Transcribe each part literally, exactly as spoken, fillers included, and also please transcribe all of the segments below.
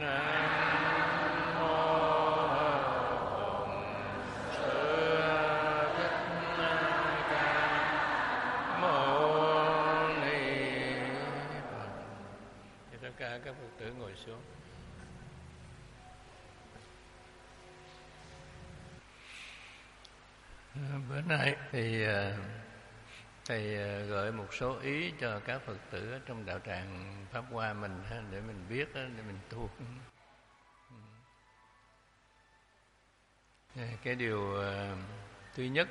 Các Phật tử ngồi xuống. Bữa nay thì thầy gửi một số ý cho các Phật tử trong đạo tràng Pháp Hoa mình để mình biết, để mình tu. Cái điều thứ nhất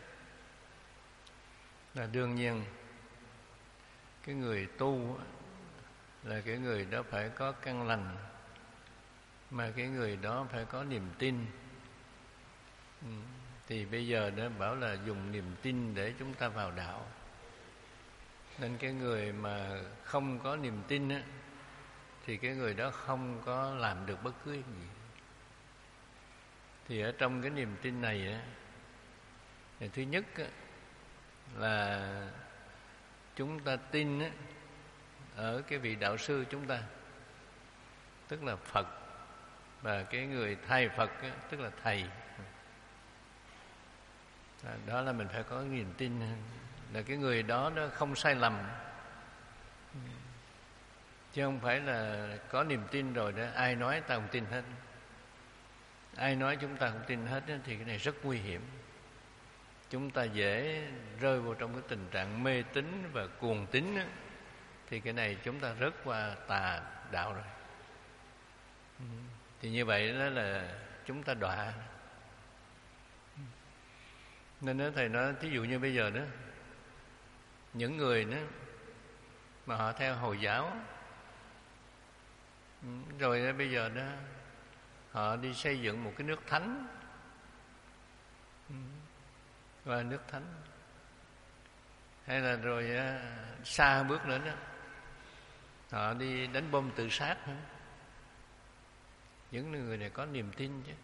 là đương nhiên cái người tu là cái người đó phải có căn lành, mà cái người đó phải có niềm tin. Ừ. Thì bây giờ nó bảo là dùng niềm tin để chúng ta vào đạo. Nên cái người mà không có niềm tin á, thì cái người đó không có làm được bất cứ gì. Thì ở trong cái niềm tin này á, thì thứ nhất á, là chúng ta tin á, ở cái vị đạo sư chúng ta, tức là Phật, và cái người thầy Phật á, tức là thầy. Đó là mình phải có niềm tin là cái người đó nó không sai lầm, chứ không phải là có niềm tin rồi đó ai nói ta không tin hết, ai nói chúng ta không tin hết đó, thì cái này rất nguy hiểm. Chúng ta dễ rơi vào trong cái tình trạng mê tín và cuồng tín đó, thì cái này chúng ta rớt qua tà đạo rồi. Thì như vậy đó là chúng ta đọa. Nên đó thầy nói, thí dụ như bây giờ đó, những người đó mà họ theo Hồi giáo, rồi đó, bây giờ đó họ đi xây dựng một cái nước thánh, gọi là nước thánh, hay là rồi xa bước nữa đó họ đi đánh bom tự sát nữa. Những người này có niềm tin chứ,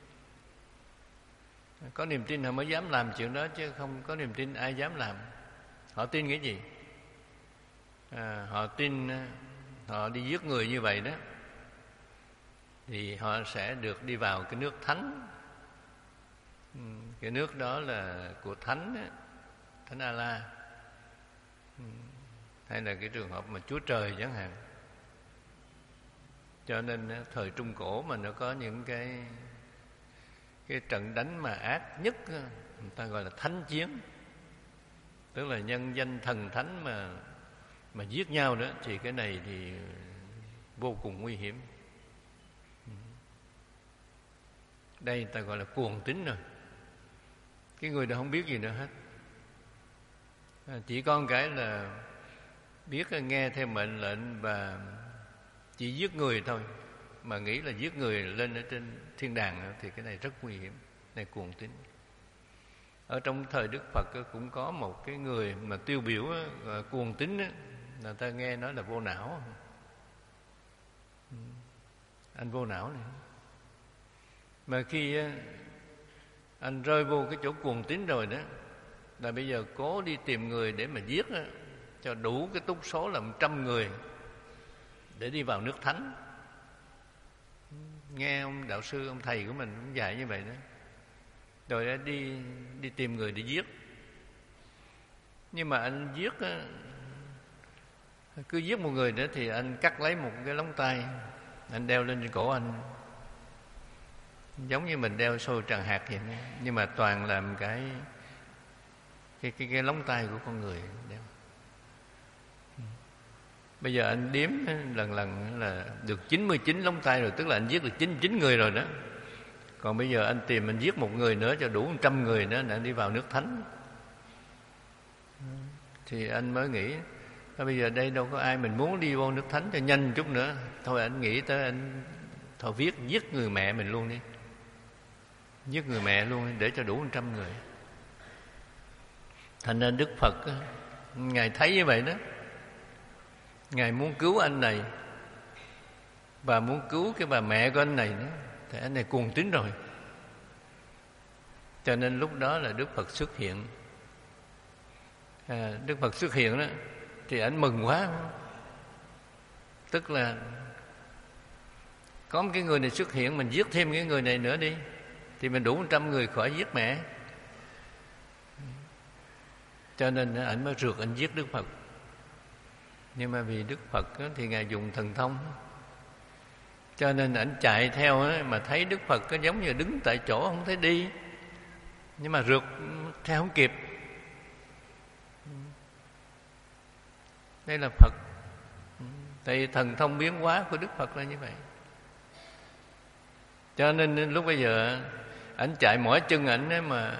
có niềm tin họ mới dám làm chuyện đó, chứ không có niềm tin ai dám làm. Họ tin cái gì? À, họ tin họ đi giết người như vậy đó, thì họ sẽ được đi vào cái nước thánh. Cái nước đó là của thánh đó, Thánh A-la, hay là cái trường hợp mà Chúa Trời chẳng hạn. Cho nên thời Trung Cổ mà nó có những cái cái trận đánh mà ác nhất, người ta gọi là thánh chiến, tức là nhân danh thần thánh mà mà giết nhau đó, thì cái này thì vô cùng nguy hiểm. Đây người ta gọi là cuồng tín rồi. Cái người đó không biết gì nữa hết, chỉ có một cái là biết nghe theo mệnh lệnh và chỉ giết người thôi, mà nghĩ là giết người lên ở trên thiên đàng, thì cái này rất nguy hiểm. Này cuồng tín. Ở trong thời Đức Phật cũng có một cái người mà tiêu biểu cuồng tín, là ta nghe nói là Vô Não. Anh Vô Não này, mà khi anh rơi vô cái chỗ cuồng tín rồi đó, là bây giờ cố đi tìm người để mà giết đó, cho đủ cái túc số là một trăm người để đi vào nước thánh. Nghe ông đạo sư, ông thầy của mình cũng dạy như vậy đó. Rồi đi đi tìm người để giết. Nhưng mà anh giết, cứ giết một người nữa thì anh cắt lấy một cái lóng tay, anh đeo lên trên cổ anh, giống như mình đeo xôi tràng hạt vậy đó. Nhưng mà toàn làm cái cái cái, cái lóng tay của con người đeo. Bây giờ anh đếm lần lần là được chín mươi chín lóng tay rồi, tức là anh giết được chín mươi chín người rồi đó. Còn bây giờ anh tìm anh giết một người nữa cho đủ một trăm người nữa để anh đi vào nước thánh. Thì anh mới nghĩ, bây giờ đây đâu có ai mình muốn đi vô nước thánh cho nhanh chút nữa. Thôi anh nghĩ tới anh thôi viết giết người mẹ mình luôn đi, giết người mẹ luôn đi, để cho đủ một trăm người. Thành ra Đức Phật Ngài thấy như vậy đó, Ngài muốn cứu anh này và muốn cứu cái bà mẹ của anh này nữa, thì anh này cuồng tín rồi. Cho nên lúc đó là Đức Phật xuất hiện. à, Đức Phật xuất hiện đó thì anh mừng quá, tức là Có một cái người này xuất hiện, mình giết thêm cái người này nữa đi, thì mình đủ một trăm người khỏi giết mẹ. Cho nên ảnh mới rượt ảnh giết Đức Phật. Nhưng mà vì Đức Phật thì Ngài dùng thần thông, cho nên ảnh chạy theo mà thấy Đức Phật có giống như đứng tại chỗ không thấy đi, nhưng mà rượt theo không kịp. Đây là Phật. Tại thần thông biến hóa của Đức Phật là như vậy. Cho nên lúc bây giờ ảnh chạy mỏi chân ảnh mà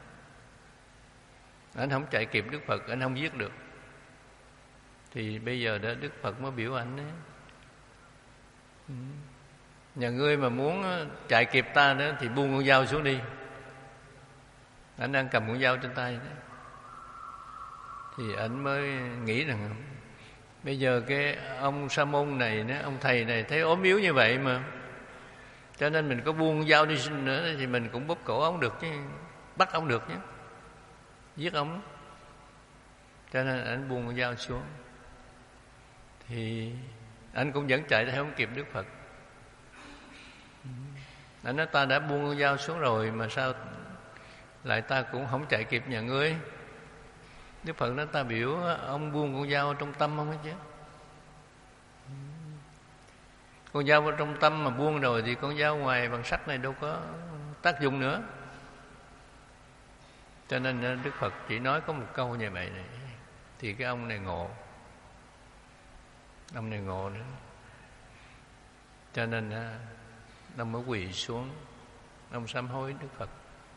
ảnh không chạy kịp Đức Phật, ảnh không giết được. Thì bây giờ đó Đức Phật mới biểu ảnh đấy. Nhà ngươi mà muốn chạy kịp ta nữa thì buông con dao xuống đi. Ảnh đang cầm con dao trên tay đó. Thì ảnh mới nghĩ rằng bây giờ cái ông Sa môn này, ông thầy này thấy ốm yếu như vậy mà, cho nên mình có buông dao đi nữa thì mình cũng bóp cổ ông được chứ, bắt ông được chứ, giết ông. Cho nên ảnh buông con dao xuống. Thì anh cũng vẫn chạy theo không kịp Đức Phật. Anh nói ta đã buông con dao xuống rồi mà sao lại ta cũng không chạy kịp nhà ngươi. Đức Phật nói ta biểu ông buông con dao trong tâm không chứ. Con dao vào trong tâm mà buông rồi thì con dao ngoài bằng sắt này đâu có tác dụng nữa. Cho nên Đức Phật chỉ nói có một câu như vậy này. Thì cái ông này ngộ. Ông này ngộ nữa. Cho nên ông mới quỳ xuống, ông sám hối Đức Phật.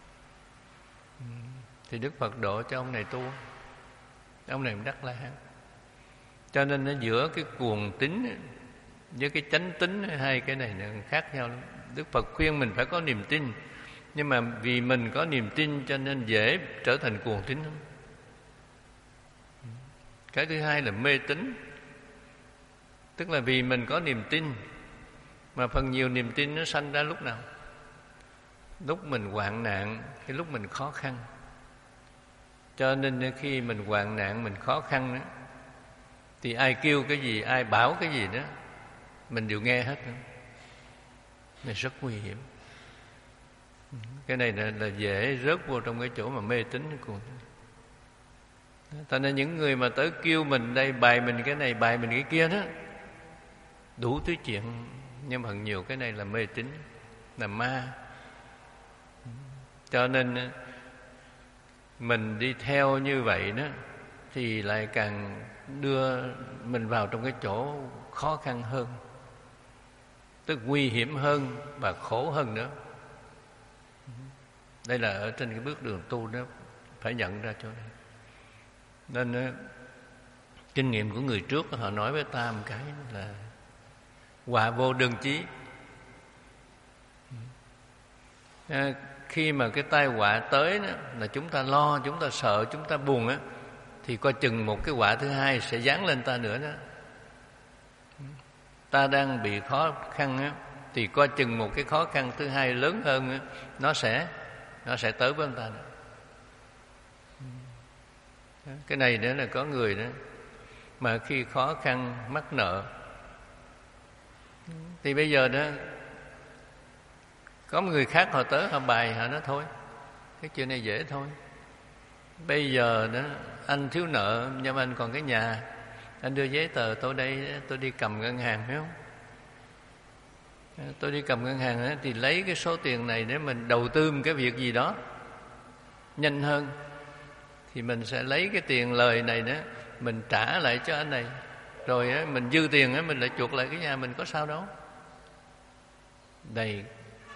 Thì Đức Phật độ cho ông này tu. Ông này đắc La Hán. Cho nên nó giữa cái cuồng tín với cái chánh tín, hai cái này nó khác nhau lắm. Đức Phật khuyên mình phải có niềm tin, nhưng mà vì mình có niềm tin cho nên dễ trở thành cuồng tín. Cái thứ hai là mê tín. Tức là vì mình có niềm tin, mà phần nhiều niềm tin nó sanh ra lúc nào? Lúc mình hoạn nạn, cái lúc mình khó khăn. Cho nên khi mình hoạn nạn, mình khó khăn đó, thì ai kêu cái gì, ai bảo cái gì đó, mình đều nghe hết. Này rất nguy hiểm. Cái này là, là dễ rớt vô trong cái chỗ mà mê tín của. Cho nên những người mà tới kêu mình đây, bài mình cái này, bài mình cái kia đó, đủ thứ chuyện. Nhưng mà nhiều cái này là mê tín, là ma. Cho nên mình đi theo như vậy đó thì lại càng đưa mình vào trong cái chỗ khó khăn hơn, tức nguy hiểm hơn và khổ hơn nữa. Đây là ở trên cái bước đường tu đó phải nhận ra chỗ này. Nên kinh nghiệm của người trước họ nói với ta một cái là họa vô đơn chí. À, khi mà cái tai họa tới đó, là chúng ta lo, chúng ta sợ, chúng ta buồn á, thì coi chừng một cái họa thứ hai sẽ giáng lên ta nữa đó. Ta đang bị khó khăn á, thì coi chừng một cái khó khăn thứ hai lớn hơn á, nó sẽ nó sẽ tới với ta nữa. Cái này nữa là có người đó mà khi khó khăn mắc nợ, thì bây giờ đó có một người khác họ tới họ bài, họ nói thôi cái chuyện này dễ thôi. Bây giờ đó anh thiếu nợ nhưng mà anh còn cái nhà, anh đưa giấy tờ tôi đây, tôi đi cầm ngân hàng phải không? Tôi đi cầm ngân hàng đó, thì lấy cái số tiền này để mình đầu tư một cái việc gì đó nhanh hơn, thì mình sẽ lấy cái tiền lời này đó mình trả lại cho anh này, rồi á, mình dư tiền á, mình lại chuộc lại cái nhà mình, có sao đâu. Đây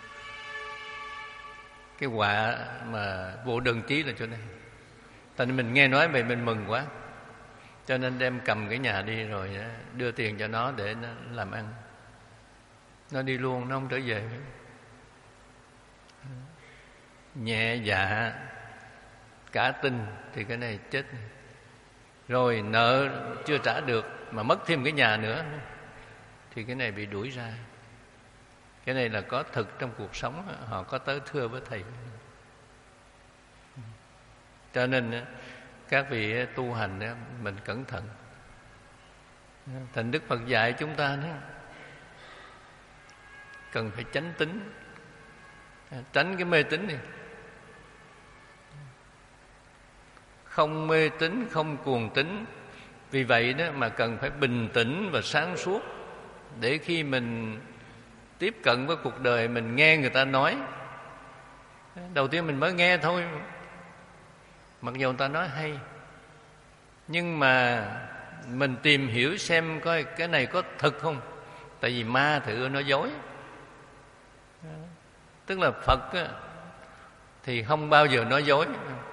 cái họa mà vô đơn chí là chỗ này. Tại nên mình nghe nói vậy mình mừng quá, cho nên đem cầm cái nhà đi rồi đưa tiền cho nó để nó làm ăn. Nó đi luôn, nó không trở về. Nhẹ dạ cả tin thì cái này chết. Rồi nợ chưa trả được mà mất thêm cái nhà nữa thì cái này bị đuổi ra. Cái này là có thực trong cuộc sống, họ có tới thưa với thầy. Cho nên các vị tu hành mình cẩn thận. Thành Đức Phật dạy chúng ta đó, cần phải tránh tín, tránh cái mê tín này. Không mê tín, không cuồng tín. Vì vậy đó mà cần phải bình tĩnh và sáng suốt, để khi mình tiếp cận với cuộc đời, mình nghe người ta nói, đầu tiên mình mới nghe thôi, mặc dù người ta nói hay, nhưng mà mình tìm hiểu xem coi cái này có thật không. Tại vì ma thì ưa nói dối. Tức là Phật á, thì không bao giờ nói dối.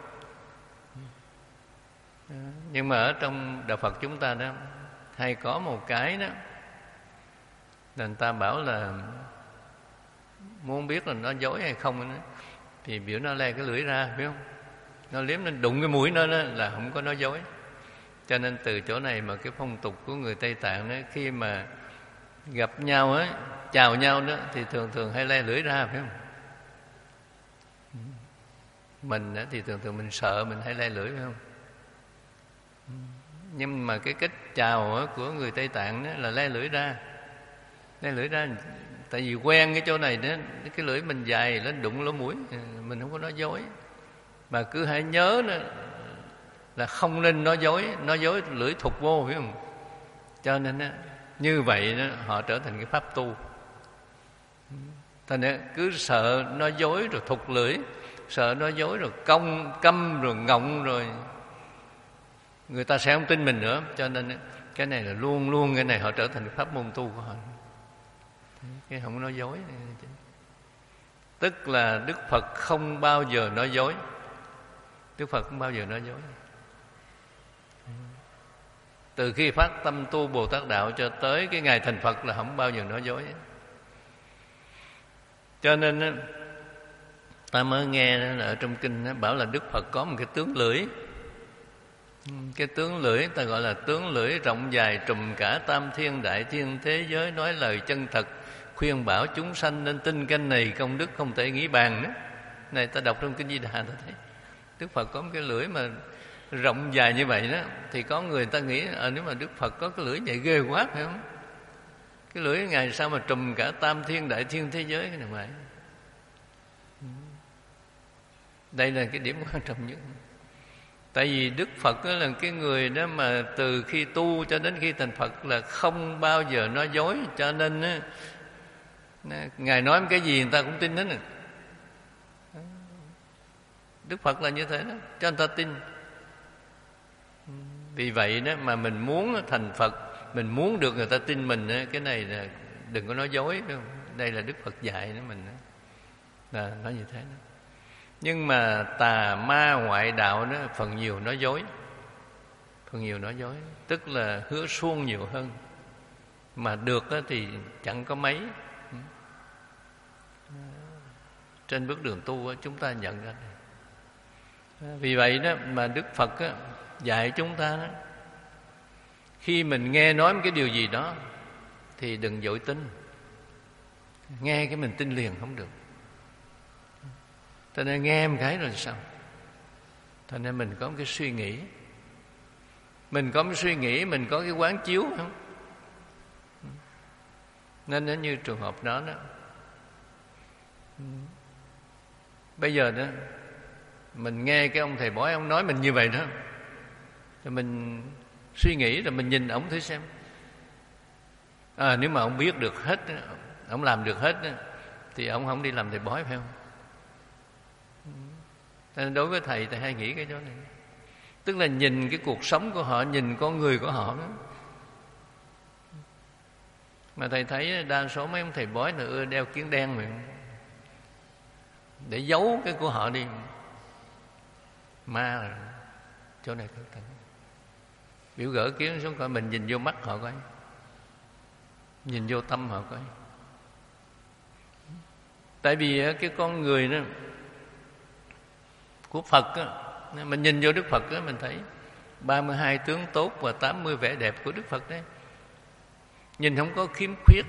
Nhưng mà ở trong đạo Phật chúng ta đó hay có một cái đó là người ta bảo là muốn biết là nó dối hay không đó, thì biểu nó le cái lưỡi ra, biết không? Nó liếm, nó đụng cái mũi nó đó là không có nói dối. Cho nên từ chỗ này mà cái phong tục của người Tây Tạng đó, khi mà gặp nhau á, chào nhau đó, thì thường thường hay le lưỡi ra, phải không? Mình á, thì thường thường mình sợ, mình hay le lưỡi, phải không? Nhưng mà cái cách chào á, của người Tây Tạng đó là le lưỡi ra. Le lưỡi ra, tại vì quen cái chỗ này đó, cái lưỡi mình dài lên đụng lỗ mũi, mình không có nói dối. Mà cứ hãy nhớ đó, là không nên nói dối, nói dối lưỡi thụt vô, phải không? Cho nên đó, như vậy đó, họ trở thành cái pháp tu. Thành ra cứ sợ nói dối rồi thụt lưỡi, sợ nói dối rồi cong câm rồi ngọng rồi người ta sẽ không tin mình nữa. Cho nên cái này là luôn luôn cái này họ trở thành pháp môn tu của họ, cái không nói dối. Tức là Đức Phật không bao giờ nói dối. Đức Phật không bao giờ nói dối. Từ khi phát tâm tu Bồ Tát Đạo cho tới cái ngày thành Phật là không bao giờ nói dối. Cho nên ta mới nghe là ở trong kinh bảo là Đức Phật có một cái tướng lưỡi. Cái tướng lưỡi ta gọi là tướng lưỡi rộng dài trùm cả tam thiên đại thiên thế giới, nói lời chân thật, khuyên bảo chúng sanh nên tin canh này, công đức không thể nghĩ bàn. Đó này ta đọc trong kinh Di Đà ta thấy Đức Phật có một cái lưỡi mà rộng dài như vậy đó, thì có người ta nghĩ à, nếu mà Đức Phật có cái lưỡi vậy ghê quá, phải không? Cái lưỡi Ngài sao mà trùm cả tam thiên đại thiên thế giới cái này vậy? Đây là cái điểm quan trọng nhất. Tại vì Đức Phật là cái người đó mà từ khi tu cho đến khi thành Phật là không bao giờ nói dối. Cho nên á, Ngài nói cái gì người ta cũng tin hết. Đức Phật là như thế đó, cho người ta tin. Vì vậy đó mà mình muốn thành Phật, mình muốn được người ta tin mình, cái này là đừng có nói dối. Đây là Đức Phật dạy đó mình là nói như thế đó. Nhưng mà tà ma ngoại đạo đó phần nhiều nói dối. Phần nhiều nói dối, tức là hứa suông nhiều hơn, mà được thì chẳng có mấy. Trên bước đường tu chúng ta nhận ra. Vì vậy đó mà Đức Phật dạy chúng ta đó, khi mình nghe nói một cái điều gì đó thì đừng vội tin. Nghe cái mình tin liền không được. Cho nên nghe một cái rồi sao? Cho nên mình có một cái suy nghĩ, mình có một suy nghĩ, mình có cái quán chiếu không? Nên nó như trường hợp đó đó. Bây giờ đó mình nghe cái ông thầy bói ông nói mình như vậy đó, rồi mình suy nghĩ, rồi mình nhìn ổng thử xem. À, nếu mà ông biết được hết, ông làm được hết, thì ông không đi làm thầy bói, phải không? Nên đối với thầy, thầy hay nghĩ cái chỗ này. Tức là nhìn cái cuộc sống của họ, nhìn con người của họ đó. Mà thầy thấy đa số mấy ông thầy bói là ưa đeo kiếng đen mà, để giấu cái của họ đi. Ma là chỗ này cẩn thận. Biểu gỡ kiếng xuống coi, mình nhìn vô mắt họ coi, nhìn vô tâm họ coi. Tại vì cái con người đó của Phật á, mình nhìn vô Đức Phật á, mình thấy ba mươi hai tướng tốt và tám mươi vẻ đẹp của Đức Phật đấy. Nhìn không có khiếm khuyết.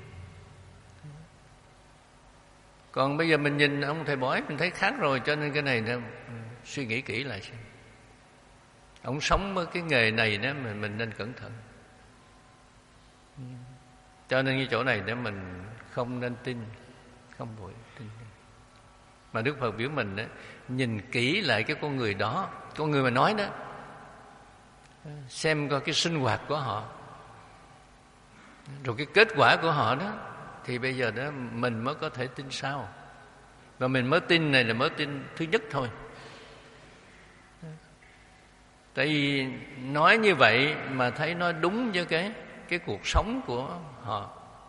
Còn bây giờ mình nhìn ông thầy bói mình thấy khác rồi. Cho nên cái này đó, suy nghĩ kỹ lại xem. Ông sống với cái nghề này đó, mình, mình nên cẩn thận. Cho nên cái chỗ này để mình không nên tin, không vội tin. Mà Đức Phật biểu mình đó, nhìn kỹ lại cái con người đó, con người mà nói đó, xem coi cái sinh hoạt của họ, rồi cái kết quả của họ đó, thì bây giờ đó mình mới có thể tin sau. Và mình mới tin này là mới tin thứ nhất thôi. Tại vì nói như vậy mà thấy nó đúng với cái cái cuộc sống của họ.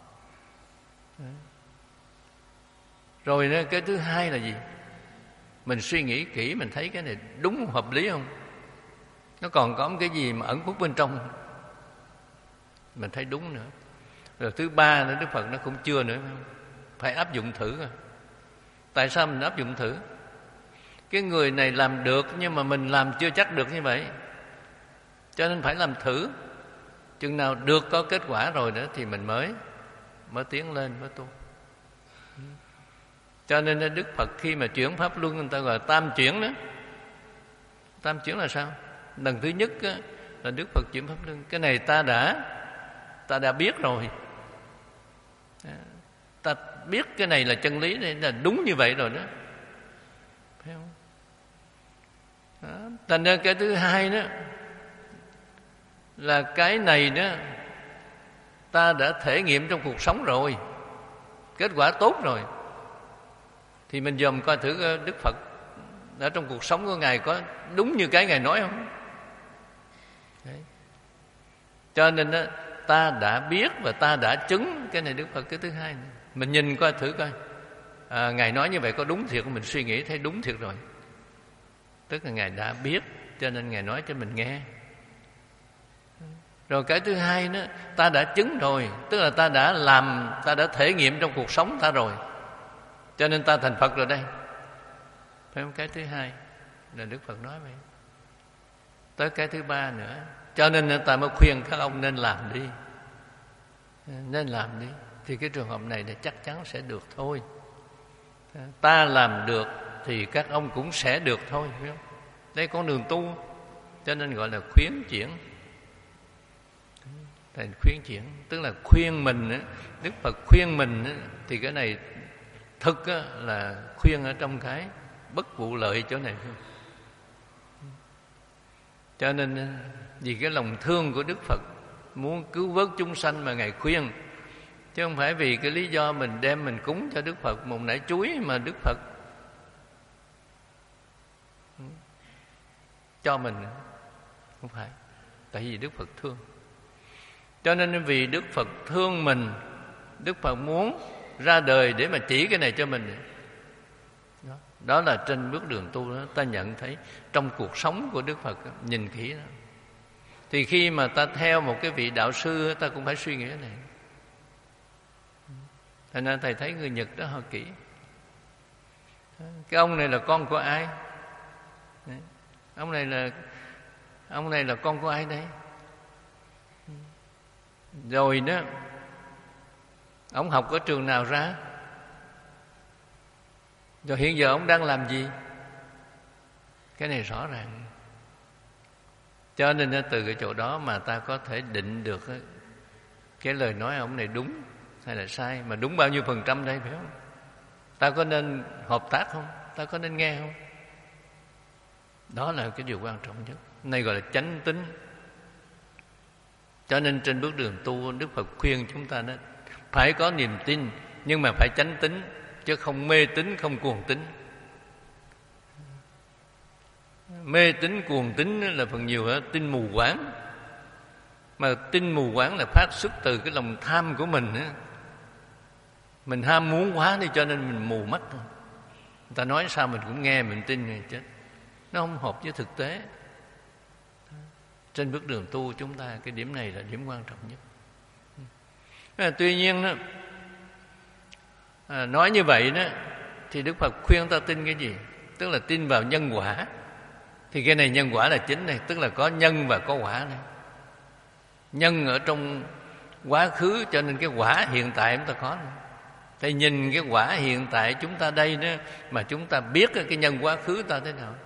Rồi đó, cái thứ hai là gì? Mình suy nghĩ kỹ, mình thấy cái này đúng hợp lý không? Nó còn có một cái gì mà ẩn khuất bên trong, mình thấy đúng nữa. Rồi thứ ba nữa, Đức Phật nó cũng chưa nữa, phải áp dụng thử rồi. Tại sao mình áp dụng thử? Cái người này làm được nhưng mà mình làm chưa chắc được như vậy, cho nên phải làm thử. Chừng nào được có kết quả rồi nữa thì mình mới mới tiến lên, mới tu. Cho nên Đức Phật khi mà chuyển pháp luân, người ta gọi là tam chuyển đó. Tam chuyển là sao? Lần thứ nhất á, là Đức Phật chuyển pháp luân. Cái này ta đã ta đã biết rồi, ta biết cái này là chân lý, này là đúng như vậy rồi đó, phải không? Đó. Thành ra cái thứ hai đó là cái này đó ta đã thể nghiệm trong cuộc sống rồi, kết quả tốt rồi, thì mình dòm coi thử Đức Phật ở trong cuộc sống của Ngài có đúng như cái Ngài nói không? Đấy. Cho nên đó, ta đã biết và ta đã chứng. Cái này Đức Phật cái thứ hai này. Mình nhìn coi thử coi à, Ngài nói như vậy có đúng thiệt không? Mình suy nghĩ thấy đúng thiệt rồi, tức là Ngài đã biết, cho nên Ngài nói cho mình nghe. Rồi cái thứ hai đó, ta đã chứng rồi, tức là ta đã làm, ta đã thể nghiệm trong cuộc sống ta rồi, cho nên ta thành Phật rồi đây, phải không? Cái thứ hai là Đức Phật nói vậy. Tới cái thứ ba nữa, cho nên ta mới khuyên các ông nên làm đi, nên làm đi. Thì cái trường hợp này thì chắc chắn sẽ được thôi. Ta làm được thì các ông cũng sẽ được thôi, phải không? Đây con đường tu, cho nên gọi là khuyến chuyển. Thành khuyến chuyển, tức là khuyên mình, Đức Phật khuyên mình, thì cái này thực là khuyên ở trong cái bất vụ lợi chỗ này thôi. Cho nên vì cái lòng thương của Đức Phật muốn cứu vớt chúng sanh mà Ngài khuyên, chứ không phải vì cái lý do mình đem mình cúng cho Đức Phật một nải chuối mà Đức Phật cho mình. Không phải, tại vì Đức Phật thương. Cho nên vì Đức Phật thương mình, Đức Phật muốn ra đời để mà chỉ cái này cho mình. Đó, đó là trên bước đường tu đó, ta nhận thấy trong cuộc sống của Đức Phật, nhìn kỹ đó. Thì khi mà ta theo một cái vị đạo sư, ta cũng phải suy nghĩ cái này. Thành ra thầy thấy người Nhật đó họ kỹ. Cái ông này là con của ai? Ông này là ông này là con của ai đây? Rồi đó, ông học ở trường nào ra? Rồi hiện giờ ông đang làm gì? Cái này rõ ràng. Cho nên từ cái chỗ đó mà ta có thể định được cái lời nói ông này đúng hay là sai. Mà đúng bao nhiêu phần trăm đây, phải không? Ta có nên hợp tác không? Ta có nên nghe không? Đó là cái điều quan trọng nhất. Này gọi là chánh tín. Cho nên trên bước đường tu, Đức Phật khuyên chúng ta đó, phải có niềm tin, nhưng mà phải chánh tín, chứ không mê tín, không cuồng tín. Mê tín, cuồng tín là phần nhiều là tin mù quáng. Mà tin mù quáng là phát xuất từ cái lòng tham của mình. Mình ham muốn quá đi, cho nên mình mù mắt thôi. Người ta nói sao mình cũng nghe, mình tin này chết. Nó không hợp với thực tế. Trên bước đường tu chúng ta, cái điểm này là điểm quan trọng nhất. À, tuy nhiên đó, à, nói như vậy đó, thì Đức Phật khuyên ta tin cái gì? Tức là tin vào nhân quả. Thì cái này nhân quả là chính này, tức là có nhân và có quả này. Nhân ở trong quá khứ, cho nên cái quả hiện tại chúng ta có này. Thì nhìn cái quả hiện tại chúng ta đây đó, mà chúng ta biết cái nhân quá khứ ta thế nào.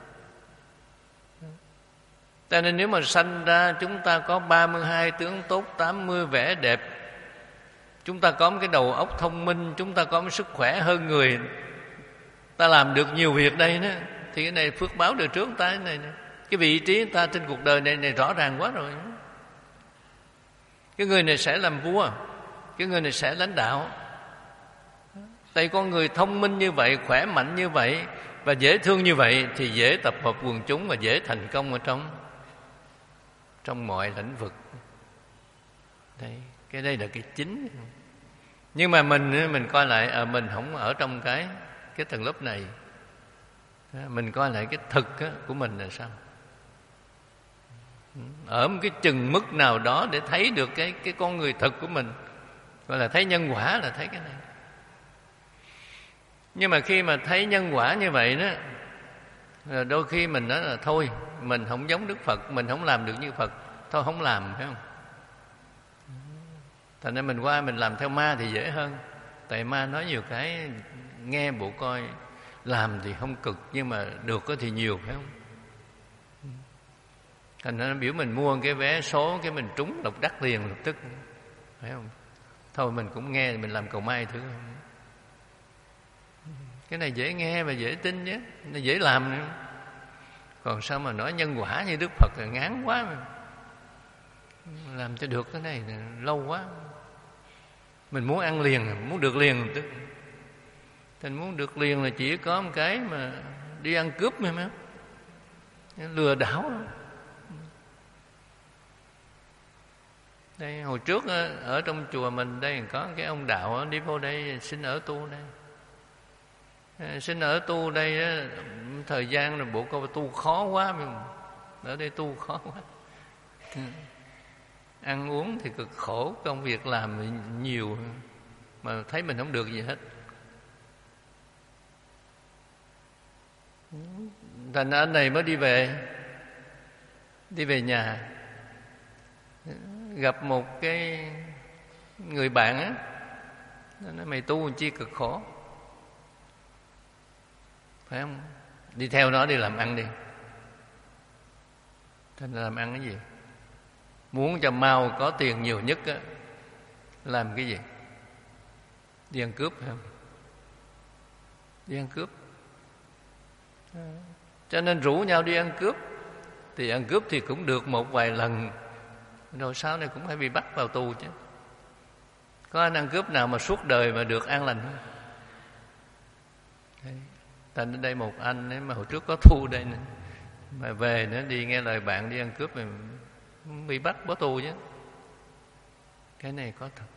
Cho nên nếu mà sanh ra chúng ta có ba mươi hai tướng tốt, tám mươi vẻ đẹp, chúng ta có một cái đầu óc thông minh, chúng ta có một sức khỏe hơn người, ta làm được nhiều việc đây đó, thì cái này phước báo đời trước ta. Cái này, này cái vị trí ta trên cuộc đời này này rõ ràng quá rồi. Cái người này sẽ làm vua, cái người này sẽ lãnh đạo. Tại con người thông minh như vậy, khỏe mạnh như vậy và dễ thương như vậy thì dễ tập hợp quần chúng và dễ thành công ở trong trong mọi lĩnh vực. Đây, cái đây là cái chính. Nhưng mà mình mình coi lại, à, mình không ở trong cái cái tầng lớp này. Mình coi lại cái thực của mình là sao? Ở một cái chừng mức nào đó để thấy được cái cái con người thực của mình, gọi là thấy nhân quả, là thấy cái này. Nhưng mà khi mà thấy nhân quả như vậy đó, đôi khi mình nói là thôi, mình không giống Đức Phật, mình không làm được như Phật, thôi không làm, phải không? Thành ra mình qua mình làm theo ma thì dễ hơn. Tại ma nói nhiều cái nghe bộ coi, làm thì không cực nhưng mà được thì nhiều, phải không? Thành ra nó biểu mình mua cái vé số, cái mình trúng độc đắc liền lập tức, phải không? Thôi mình cũng nghe, mình làm cầu may thử không? Cái này dễ nghe và dễ tin chứ, nó dễ làm nữa. Còn sao mà nói nhân quả như Đức Phật là ngán quá mà. Làm cho được cái này lâu quá. Mình muốn ăn liền, muốn được liền tức. Thành muốn được liền là chỉ có một cái mà đi ăn cướp mà, lừa đảo. Đây hồi trước ở trong chùa mình đây có cái ông đạo đi vô đây xin ở tu đây. Xin ở tu đây thời gian rồi bộ câu tu khó quá, ở đây tu khó quá. Ăn uống thì cực khổ, công việc làm nhiều mà thấy mình không được gì hết. Thành anh này mới đi về Đi về nhà, gặp một cái người bạn á, nó nói mày tu làm chi cực khổ, phải không? Đi theo nó đi làm ăn đi. Thành ra làm ăn cái gì? Muốn cho mau có tiền nhiều nhất á, làm cái gì? Đi ăn cướp, phải không? Đi ăn cướp. Cho nên rủ nhau đi ăn cướp. Thì ăn cướp thì cũng được một vài lần, rồi sau này cũng phải bị bắt vào tù chứ. Có anh ăn cướp nào mà suốt đời mà được an lành không? Thành đến đây một anh ấy mà hồi trước có thu đây nè, mà về nữa đi nghe lời bạn đi ăn cướp mà bị bắt bỏ tù chứ. Cái này có thật.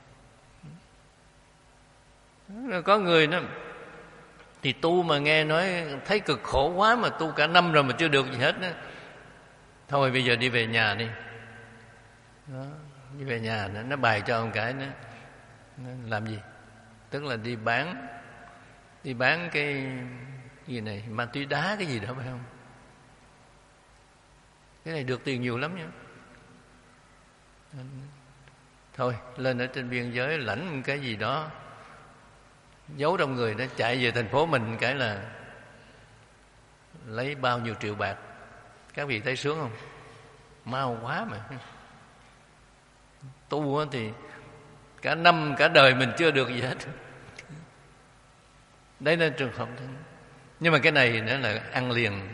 Rồi có người nó thì tu mà nghe nói thấy cực khổ quá mà tu cả năm rồi mà chưa được gì hết đó. Thôi bây giờ đi về nhà đi. Đó, đi về nhà nữa, nó bày cho một cái nữa. Nó làm gì? Tức là đi bán đi bán cái gì này, ma túy đá cái gì đó, phải không? Cái này được tiền nhiều lắm nhá. Thôi lên ở trên biên giới lãnh cái gì đó, giấu trong người đó, chạy về thành phố mình cái là lấy bao nhiêu triệu bạc. Các vị thấy sướng không? Mau quá mà. Tu thì cả năm cả đời mình chưa được gì hết. Đấy là trường hợp đó. Nhưng mà cái này nữa là ăn liền.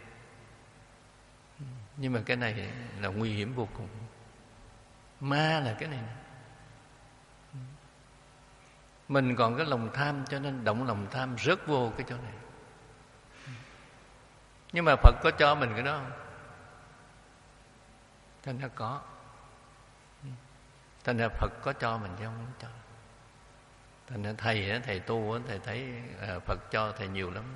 Nhưng mà cái này là nguy hiểm vô cùng. Ma là cái này. Mình còn cái lòng tham, cho nên động lòng tham rớt vô cái chỗ này. Nhưng mà Phật có cho mình cái đó không? Thành ra có. Thành ra Phật có cho mình chứ không cho. Thành ra thầy thầy tu thầy thấy Phật cho thầy nhiều lắm.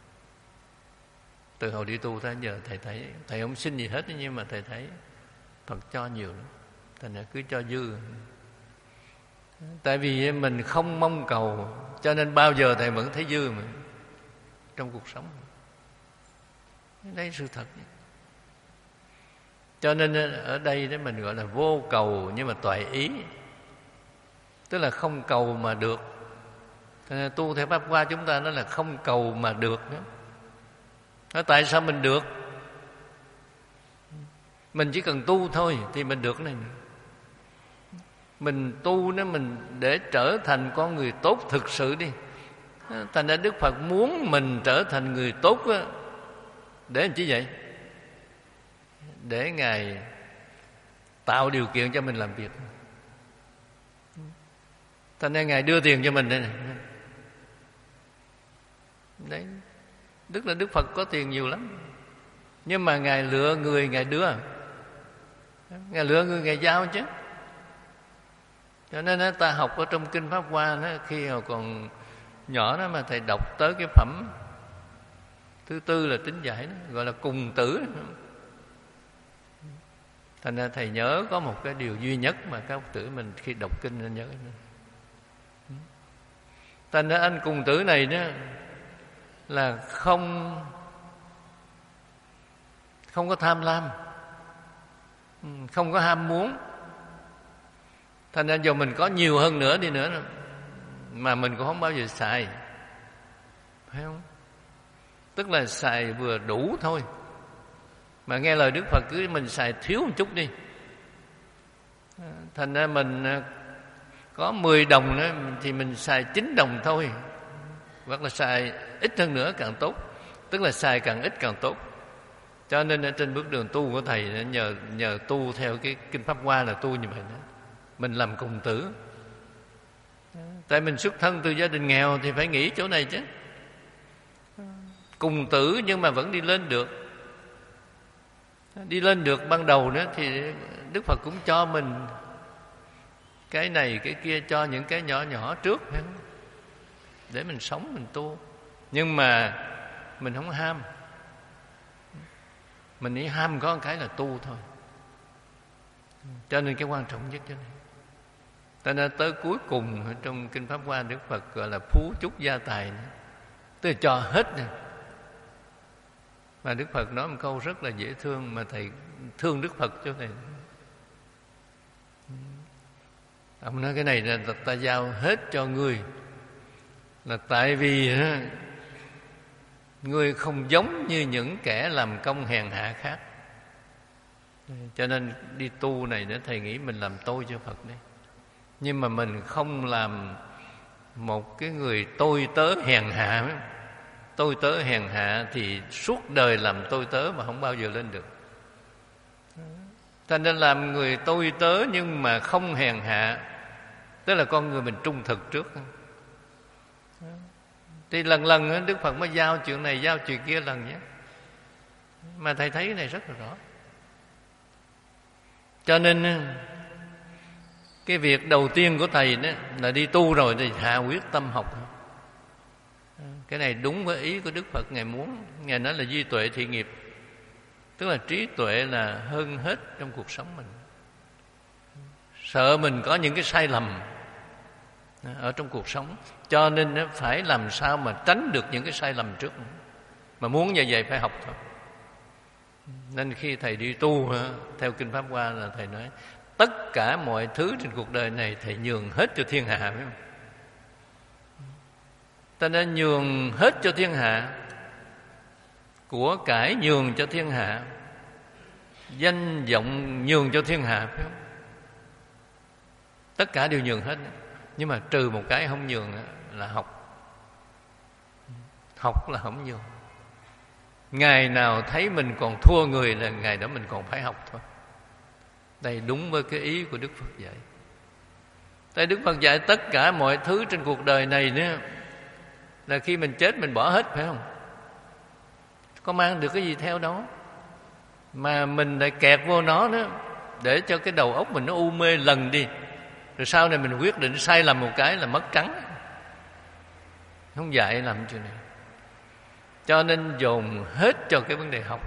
Từ hồi đi tu tới giờ thầy thấy thầy không xin gì hết, nhưng mà thầy thấy Phật cho nhiều lắm. Thành ra cứ cho dư. Tại vì mình không mong cầu, cho nên bao giờ thầy vẫn thấy dư mà trong cuộc sống. Đây là sự thật. Cho nên ở đây đó mình gọi là vô cầu nhưng mà toại ý. Tức là không cầu mà được. Cho nên tu theo Pháp Hoa chúng ta nói là không cầu mà được đó. Nói tại sao mình được? Mình chỉ cần tu thôi thì mình được cái này. Mình tu đó mình để trở thành con người tốt thực sự đi. Thành ra Đức Phật muốn mình trở thành người tốt đó, để làm chi vậy? Để Ngài tạo điều kiện cho mình làm việc. Thành ra Ngài đưa tiền cho mình đây này. Đấy, tức là Đức Phật có tiền nhiều lắm, nhưng mà Ngài lựa người Ngài đưa, Ngài lựa người Ngài giao chứ. Cho nên ta học ở trong Kinh Pháp Hoa, khi còn nhỏ đó mà thầy đọc tới cái phẩm thứ tư là tính giải đó, gọi là cùng tử. Thành ra thầy nhớ có một cái điều duy nhất mà các Phật tử mình khi đọc kinh nên nhớ. Thành ra anh cùng tử này đó là không không có tham lam, không có ham muốn. Thành ra dù mình có nhiều hơn nữa đi nữa mà mình cũng không bao giờ xài, phải không? Tức là xài vừa đủ thôi. Mà nghe lời Đức Phật cứ mình xài thiếu một chút đi. Thành ra mình có mười đồng nữa thì mình xài chín đồng thôi, hoặc là xài ít hơn nữa càng tốt. Tức là xài càng ít càng tốt. Cho nên ở trên bước đường tu của thầy, nhờ nhờ tu theo cái Kinh Pháp Hoa là tu như vậy đó. Mình làm cùng tử. Tại mình xuất thân từ gia đình nghèo thì phải nghĩ chỗ này chứ. Cùng tử nhưng mà vẫn đi lên được. Đi lên được ban đầu đó thì Đức Phật cũng cho mình cái này cái kia, cho những cái nhỏ nhỏ trước để mình sống mình tu. Nhưng mà mình không ham. Mình nghĩ ham có một cái là tu thôi. Cho nên cái quan trọng nhất cho nên cho nên tới cuối cùng trong Kinh Pháp Hoa, Đức Phật gọi là phú chúc gia tài, tức là cho hết này. Mà Đức Phật nói một câu rất là dễ thương, mà thầy thương Đức Phật chỗ này. Ông nói cái này là ta giao hết cho ngươi, là tại vì ngươi không giống như những kẻ làm công hèn hạ khác. Cho nên đi tu này để thầy nghĩ mình làm tôi cho Phật đấy. Nhưng mà mình không làm một cái người tôi tớ hèn hạ. Tôi tớ hèn hạ thì suốt đời làm tôi tớ mà không bao giờ lên được. Thành nên làm người tôi tớ nhưng mà không hèn hạ, tức là con người mình trung thực trước. Thì lần lần Đức Phật mới giao chuyện này, giao chuyện kia lần nhé. Mà thầy thấy cái này rất là rõ. Cho nên cái việc đầu tiên của thầy đó là đi tu rồi thì hạ quyết tâm học. Cái này đúng với ý của Đức Phật Ngài muốn. Ngài nói là duy tuệ thị nghiệp, tức là trí tuệ là hơn hết trong cuộc sống mình. Sợ mình có những cái sai lầm ở trong cuộc sống, cho nên phải làm sao mà tránh được những cái sai lầm trước. Mà muốn như vậy phải học thôi. Nên khi thầy đi tu theo Kinh Pháp Hoa là thầy nói tất cả mọi thứ trên cuộc đời này thầy nhường hết cho thiên hạ, phải không? Ta đã nhường hết cho thiên hạ, của cải nhường cho thiên hạ, danh vọng nhường cho thiên hạ, phải không? Tất cả đều nhường hết. Nhưng mà trừ một cái không nhường là học. Học là không nhường. Ngày nào thấy mình còn thua người là ngày đó mình còn phải học thôi. Đây đúng với cái ý của Đức Phật dạy. Tại Đức Phật dạy tất cả mọi thứ trên cuộc đời này nữa là khi mình chết mình bỏ hết, phải không? Có mang được cái gì theo đó, mà mình lại kẹt vô nó đó, để cho cái đầu óc mình nó u mê lần đi. Rồi sau này mình quyết định sai lầm một cái là mất trắng. Không dạy làm chuyện này. Cho nên dồn hết cho cái vấn đề học.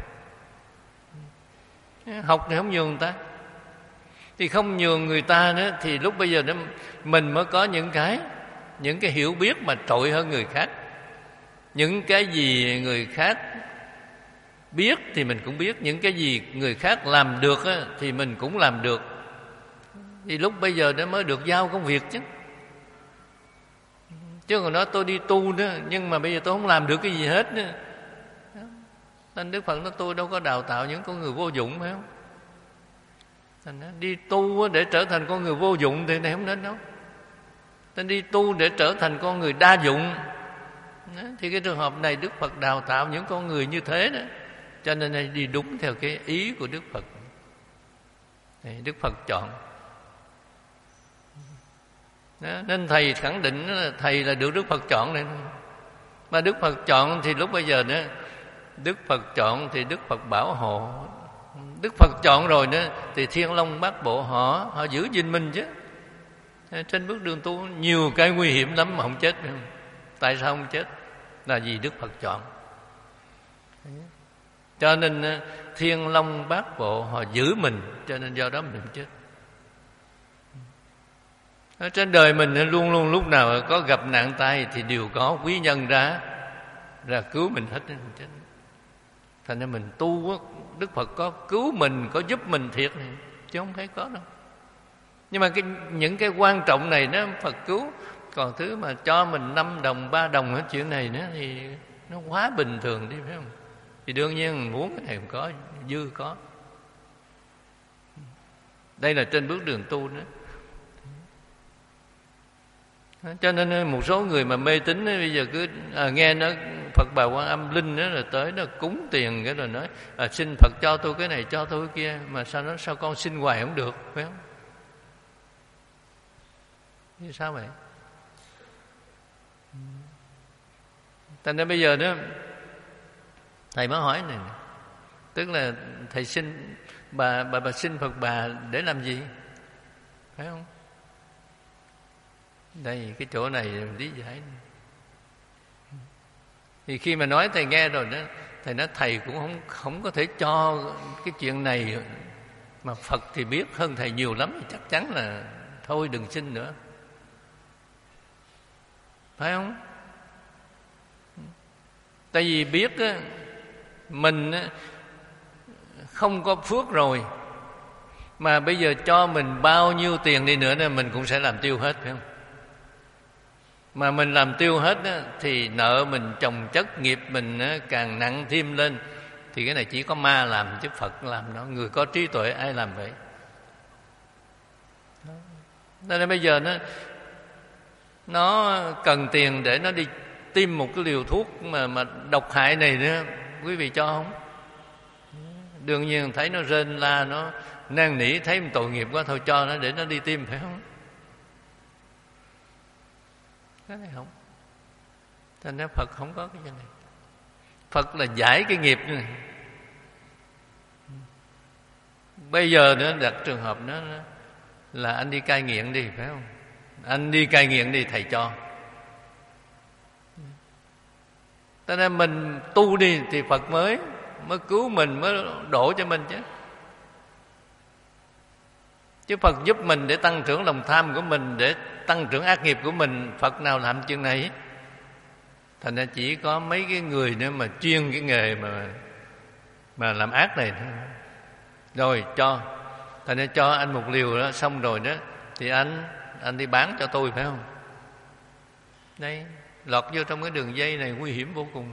Học thì không nhường người ta. Thì không nhường người ta nữa thì lúc bây giờ đó mình mới có những cái những cái hiểu biết mà trội hơn người khác. Những cái gì người khác biết thì mình cũng biết, những cái gì người khác làm được á, thì mình cũng làm được. Thì lúc bây giờ nó mới được giao công việc chứ. Chứ còn nói tôi đi tu nữa, nhưng mà bây giờ tôi không làm được cái gì hết nữa. Nên Đức Phật nói tôi đâu có đào tạo những con người vô dụng, phải không? Thành ra đi tu để trở thành con người vô dụng thì này không nên đâu. Ta đi tu để trở thành con người đa dụng. Đó, thì cái trường hợp này Đức Phật đào tạo những con người như thế đó. Cho nên này đi đúng theo cái ý của Đức Phật. Đức Phật chọn. Đó, nên thầy khẳng định là thầy là được Đức Phật chọn này. Mà Đức Phật chọn thì lúc bây giờ nữa, Đức Phật chọn thì Đức Phật bảo hộ. Đức Phật chọn rồi nữa thì Thiên Long Bát Bộ họ họ giữ gìn mình chứ. Trên bước đường tu nhiều cái nguy hiểm lắm mà không chết. Tại sao không chết? Là vì Đức Phật chọn. Cho nên Thiên Long Bát Bộ họ giữ mình, cho nên do đó mình không chết. Ở trên đời mình luôn luôn lúc nào có gặp nạn tai thì đều có quý nhân ra ra cứu mình hết. Thành ra mình tu, Đức Phật có cứu mình, có giúp mình thiệt này, chứ không thấy có đâu. Nhưng mà cái, những cái quan trọng này nó Phật cứu. Còn thứ mà cho mình năm đồng, ba đồng hết chuyện này nữa thì nó quá bình thường đi, phải không? Thì đương nhiên muốn cái này không có, dư có. Đây là trên bước đường tu nữa. Cho nên một số người mà mê tín ấy, bây giờ cứ à, nghe nó Phật Bà Quan Âm Linh đó là tới nó cúng tiền cái rồi nói à, xin Phật cho tôi cái này, cho tôi cái kia, mà sao nó sao con xin hoài không được, phải không? Như sao vậy? Thành ra bây giờ đó thầy mới hỏi này, tức là thầy xin bà bà bà xin Phật Bà để làm gì, phải không? Đây cái chỗ này lý giải. Thì khi mà nói thầy nghe rồi đó, thầy nói thầy cũng không không có thể cho cái chuyện này, mà Phật thì biết hơn thầy nhiều lắm, chắc chắn là thôi đừng xin nữa, phải không? Tại vì biết á, mình á, không có phước rồi, mà bây giờ cho mình bao nhiêu tiền đi nữa nên mình cũng sẽ làm tiêu hết, phải không? Mà mình làm tiêu hết á, thì nợ mình chồng chất, nghiệp mình á, càng nặng thêm lên. Thì cái này chỉ có ma làm chứ Phật làm đó. Người có trí tuệ ai làm vậy? Nên bây giờ nó nó cần tiền để nó đi tiêm một cái liều thuốc mà mà độc hại này nữa, quý vị cho không? Đương nhiên thấy nó rên la, nó năn nỉ, thấy một tội nghiệp quá thôi cho nó để nó đi tiêm, phải không? Cái này không. Thành ra Phật không có cái này. Phật là giải cái nghiệp này. Bây giờ nữa đặt trường hợp đó là anh đi cai nghiện đi, phải không? Anh đi cai nghiện đi, thầy cho. Cho nên mình tu đi thì Phật mới mới cứu mình, mới đổ cho mình chứ. Chứ Phật giúp mình để tăng trưởng lòng tham của mình, để tăng trưởng ác nghiệp của mình, Phật nào làm chuyện này? Thành ra chỉ có mấy cái người nữa mà chuyên cái nghề mà mà làm ác này thôi. Rồi cho, thành ra cho anh một liều đó, xong rồi đó thì anh anh đi bán cho tôi, phải không? Đây, lọt vô trong cái đường dây này nguy hiểm vô cùng.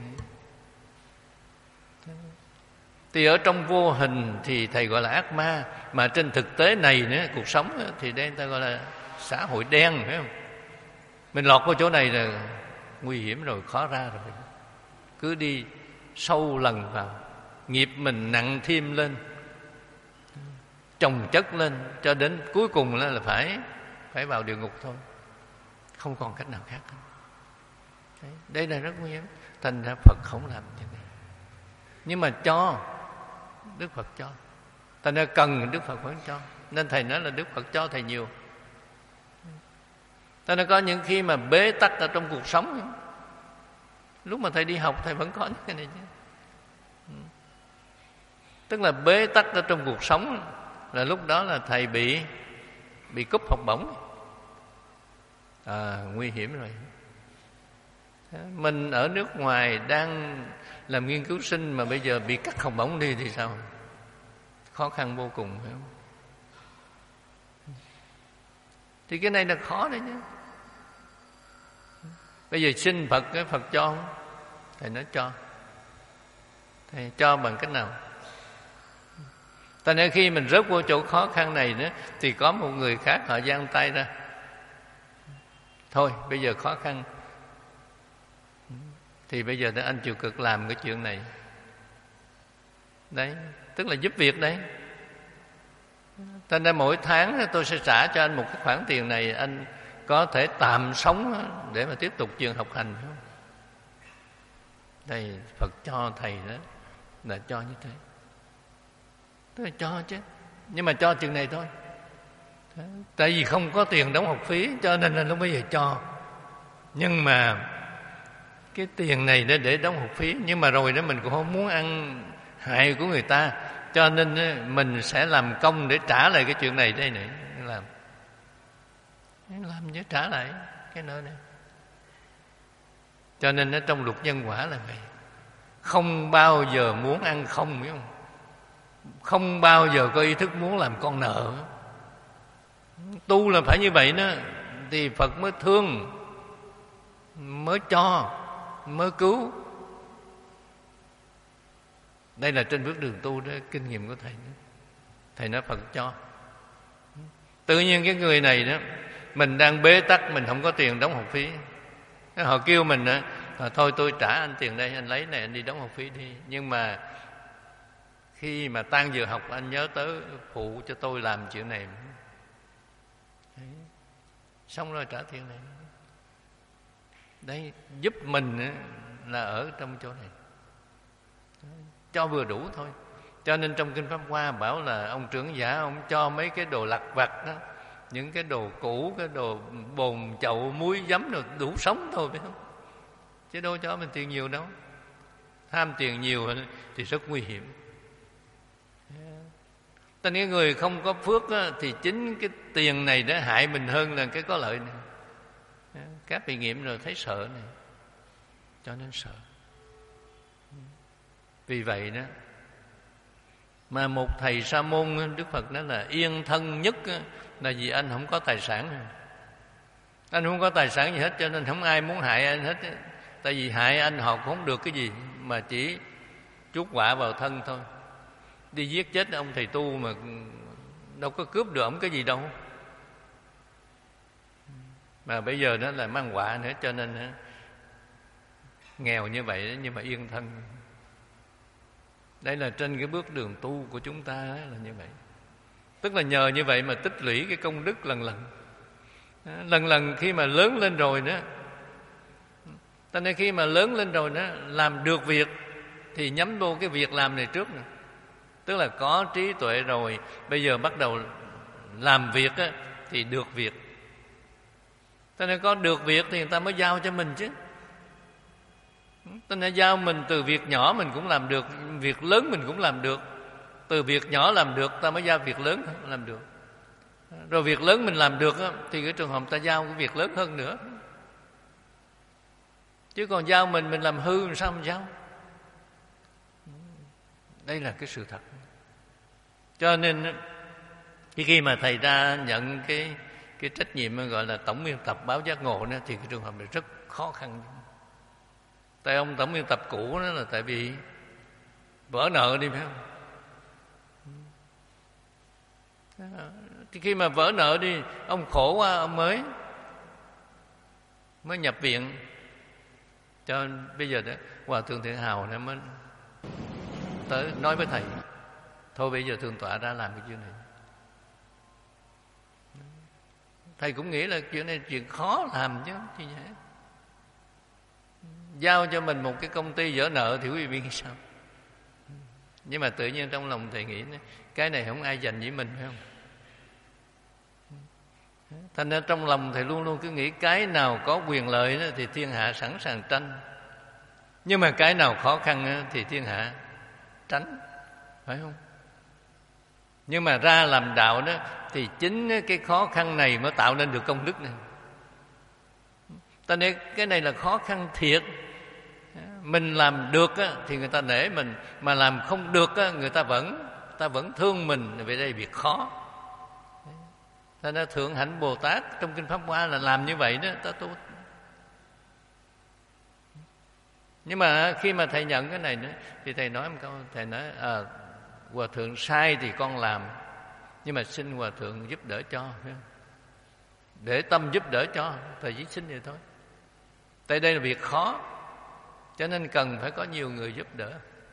Thì ở trong vô hình thì thầy gọi là ác ma, mà trên thực tế này nữa, cuộc sống đó, thì đây người ta gọi là xã hội đen, phải không? Mình lọt vào chỗ này là nguy hiểm rồi, khó ra rồi. Cứ đi sâu lần vào, nghiệp mình nặng thêm lên, chồng chất lên, cho đến cuối cùng là phải phải vào địa ngục thôi, không còn cách nào khác. Đấy, đây là rất nguy hiểm. Thành ra Phật không làm như này, nhưng mà cho, Đức Phật cho. Thành ra cần Đức Phật vẫn cho. Nên thầy nói là Đức Phật cho thầy nhiều. Thành ra có những khi mà bế tắc ở trong cuộc sống, lúc mà thầy đi học thầy vẫn có những cái này chứ. Tức là bế tắc ở trong cuộc sống là lúc đó là thầy bị bị cúp học bổng. À, nguy hiểm rồi. Mình ở nước ngoài đang làm nghiên cứu sinh mà bây giờ bị cắt học bổng đi thì sao? Khó khăn vô cùng, phải không? Thì cái này là khó đấy chứ. Bây giờ xin Phật, cái Phật cho không? Thầy nói cho. Thầy cho bằng cách nào? Cho nên khi mình rớt vô chỗ khó khăn này nữa, thì có một người khác họ giang tay ra, thôi bây giờ khó khăn thì bây giờ anh chịu cực làm cái chuyện này. Đấy, tức là giúp việc đấy. Cho nên mỗi tháng tôi sẽ trả cho anh một cái khoản tiền này, anh có thể tạm sống để mà tiếp tục chuyện học hành không? Đây Phật cho thầy đó là cho như thế. Tức là cho chứ, nhưng mà cho chừng này thôi. Tại vì không có tiền đóng học phí cho nên là lúc bây giờ cho. Nhưng mà cái tiền này để để đóng học phí, nhưng mà rồi đó mình cũng không muốn ăn hại của người ta, cho nên mình sẽ làm công để trả lại cái chuyện này đây này, làm làm như trả lại cái nợ này. Cho nên ở trong luật nhân quả là vậy, không bao giờ muốn ăn không, biết không? Không bao giờ có ý thức muốn làm con nợ. Tu là phải như vậy đó, thì Phật mới thương, mới cho, mới cứu. Đây là trên bước đường tu đó, kinh nghiệm của thầy đó. Thầy nói Phật cho. Tự nhiên cái người này đó, mình đang bế tắc, mình không có tiền đóng học phí, họ kêu mình đó, thôi tôi trả anh tiền đây, anh lấy này anh đi đóng học phí đi. Nhưng mà khi mà tan giờ học anh nhớ tới phụ cho tôi làm chuyện này. Đấy. Xong rồi trả tiền này. Đấy, giúp mình là ở trong chỗ này. Đấy, cho vừa đủ thôi. Cho nên trong Kinh Pháp Hoa bảo là ông trưởng giả ông cho mấy cái đồ lặt vặt đó, những cái đồ cũ, cái đồ bồn chậu muối giấm rồi đủ sống thôi, phải không? Chứ đâu cho mình tiền nhiều đâu. Tham tiền nhiều thì rất nguy hiểm. Tên cái người không có phước á, thì chính cái tiền này đã hại mình hơn là cái có lợi này. Các bị nghiệm rồi thấy sợ này, cho nên sợ. Vì vậy đó mà một thầy sa môn, Đức Phật nói là yên thân nhất là vì anh không có tài sản. Anh không có tài sản gì hết, cho nên không ai muốn hại anh hết. Tại vì hại anh họ cũng không được cái gì, mà chỉ chuốc họa vào thân thôi. Đi giết chết ông thầy tu mà đâu có cướp được ông cái gì đâu. Mà bây giờ đó là mang họa nữa, cho nên nghèo như vậy nhưng mà yên thân. Đây là trên cái bước đường tu của chúng ta là như vậy. Tức là nhờ như vậy mà tích lũy cái công đức lần lần. Lần lần khi mà lớn lên rồi đó, cho nên khi mà lớn lên rồi đó, làm được việc thì nhắm vô cái việc làm này trước nè. Tức là có trí tuệ rồi, bây giờ bắt đầu làm việc á, thì được việc. Cho nên có được việc thì người ta mới giao cho mình chứ. Cho nên giao mình từ việc nhỏ mình cũng làm được, việc lớn mình cũng làm được. Từ việc nhỏ làm được ta mới giao việc lớn làm được. Rồi việc lớn mình làm được á, thì cái trường hợp ta giao cái việc lớn hơn nữa. Chứ còn giao mình mình làm hư làm sao mình giao? Đây là cái sự thật. Cho nên khi mà thầy ra nhận cái cái trách nhiệm gọi là tổng biên tập báo giác ngộ đó, thì cái trường hợp này rất khó khăn. Tại ông tổng biên tập cũ đó là tại vì vỡ nợ đi, phải không? Thì khi mà vỡ nợ đi, ông khổ quá, ông mới mới nhập viện. Cho nên bây giờ đó Hòa Thượng Thiện Hào nó mới tới nói với thầy, thôi bây giờ Thượng tọa ra làm cái chuyện này. Thầy cũng nghĩ là chuyện này chuyện khó làm chứ chứ vậy. Giao cho mình một cái công ty vỡ nợ thì quý vị biết sao? Nhưng mà tự nhiên trong lòng thầy nghĩ cái này không ai dành với mình, phải không? Thành ra trong lòng thầy luôn luôn cứ nghĩ cái nào có quyền lợi đó thì thiên hạ sẵn sàng tranh, nhưng mà cái nào khó khăn thì thiên hạ tránh, phải không? Nhưng mà ra làm đạo đó thì chính cái khó khăn này mới tạo nên được công đức này. Ta nói cái này là khó khăn thiệt. Mình làm được thì người ta nể mình, mà làm không được người ta vẫn ta vẫn thương mình. Vì đây việc khó. Ta nói Thượng Hạnh Bồ Tát trong Kinh Pháp Hoa là làm như vậy đó, ta tu. Nhưng mà khi mà thầy nhận cái này nữa thì thầy nói một câu, thầy nói à, hòa thượng sai thì con làm, nhưng mà xin hòa thượng giúp đỡ cho, phải không? Để tâm giúp đỡ cho, thầy chỉ xin vậy thôi. Tại đây là việc khó, cho nên cần phải có nhiều người giúp đỡ.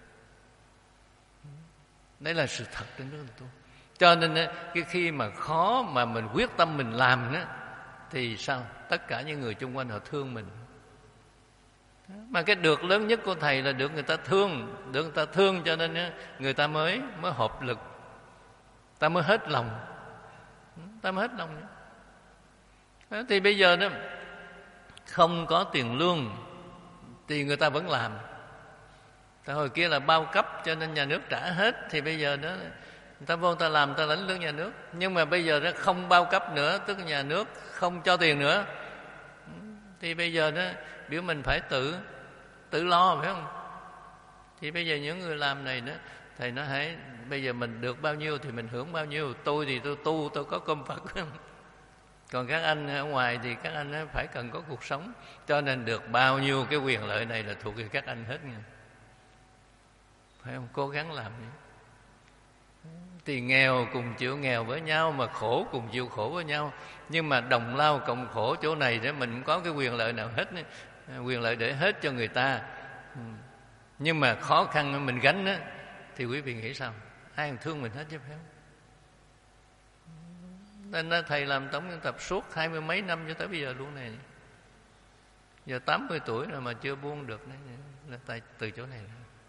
Đấy là sự thật trên nước tu. Cho nên cái khi mà khó mà mình quyết tâm mình làm đó, thì sao? Tất cả những người chung quanh họ thương mình. Mà cái được lớn nhất của thầy là được người ta thương, được người ta thương cho nên người ta mới mới hợp lực, ta mới hết lòng, ta mới hết lòng. Đó, thì bây giờ đó không có tiền lương thì người ta vẫn làm. Ta hồi kia là bao cấp cho nên nhà nước trả hết, thì bây giờ đó người ta vô người ta làm, người ta lãnh lương nhà nước. Nhưng mà bây giờ nó không bao cấp nữa, tức là nhà nước không cho tiền nữa, thì bây giờ đó biểu mình phải tự tự lo, phải không? Thì bây giờ những người làm này đó, thầy nói hãy bây giờ mình được bao nhiêu thì mình hưởng bao nhiêu. Tôi thì tôi tu, tôi có cơm Phật, còn các anh ở ngoài thì các anh phải cần có cuộc sống, cho nên được bao nhiêu cái quyền lợi này là thuộc về các anh hết nha, phải không? Cố gắng làm đi. Thì nghèo cùng chịu nghèo với nhau, mà khổ cùng chịu khổ với nhau, nhưng mà đồng lao cộng khổ. Chỗ này đó mình không có cái quyền lợi nào hết, quyền lợi để hết cho người ta. Nhưng mà khó khăn mình gánh đó, thì quý vị nghĩ sao? Ai cũng thương mình hết chứ, phải không? Nên thầy làm tổng biên tập suốt hai mươi mấy năm cho tới bây giờ luôn này. Giờ tám mươi tuổi rồi mà chưa buông được đấy, là tại từ chỗ này.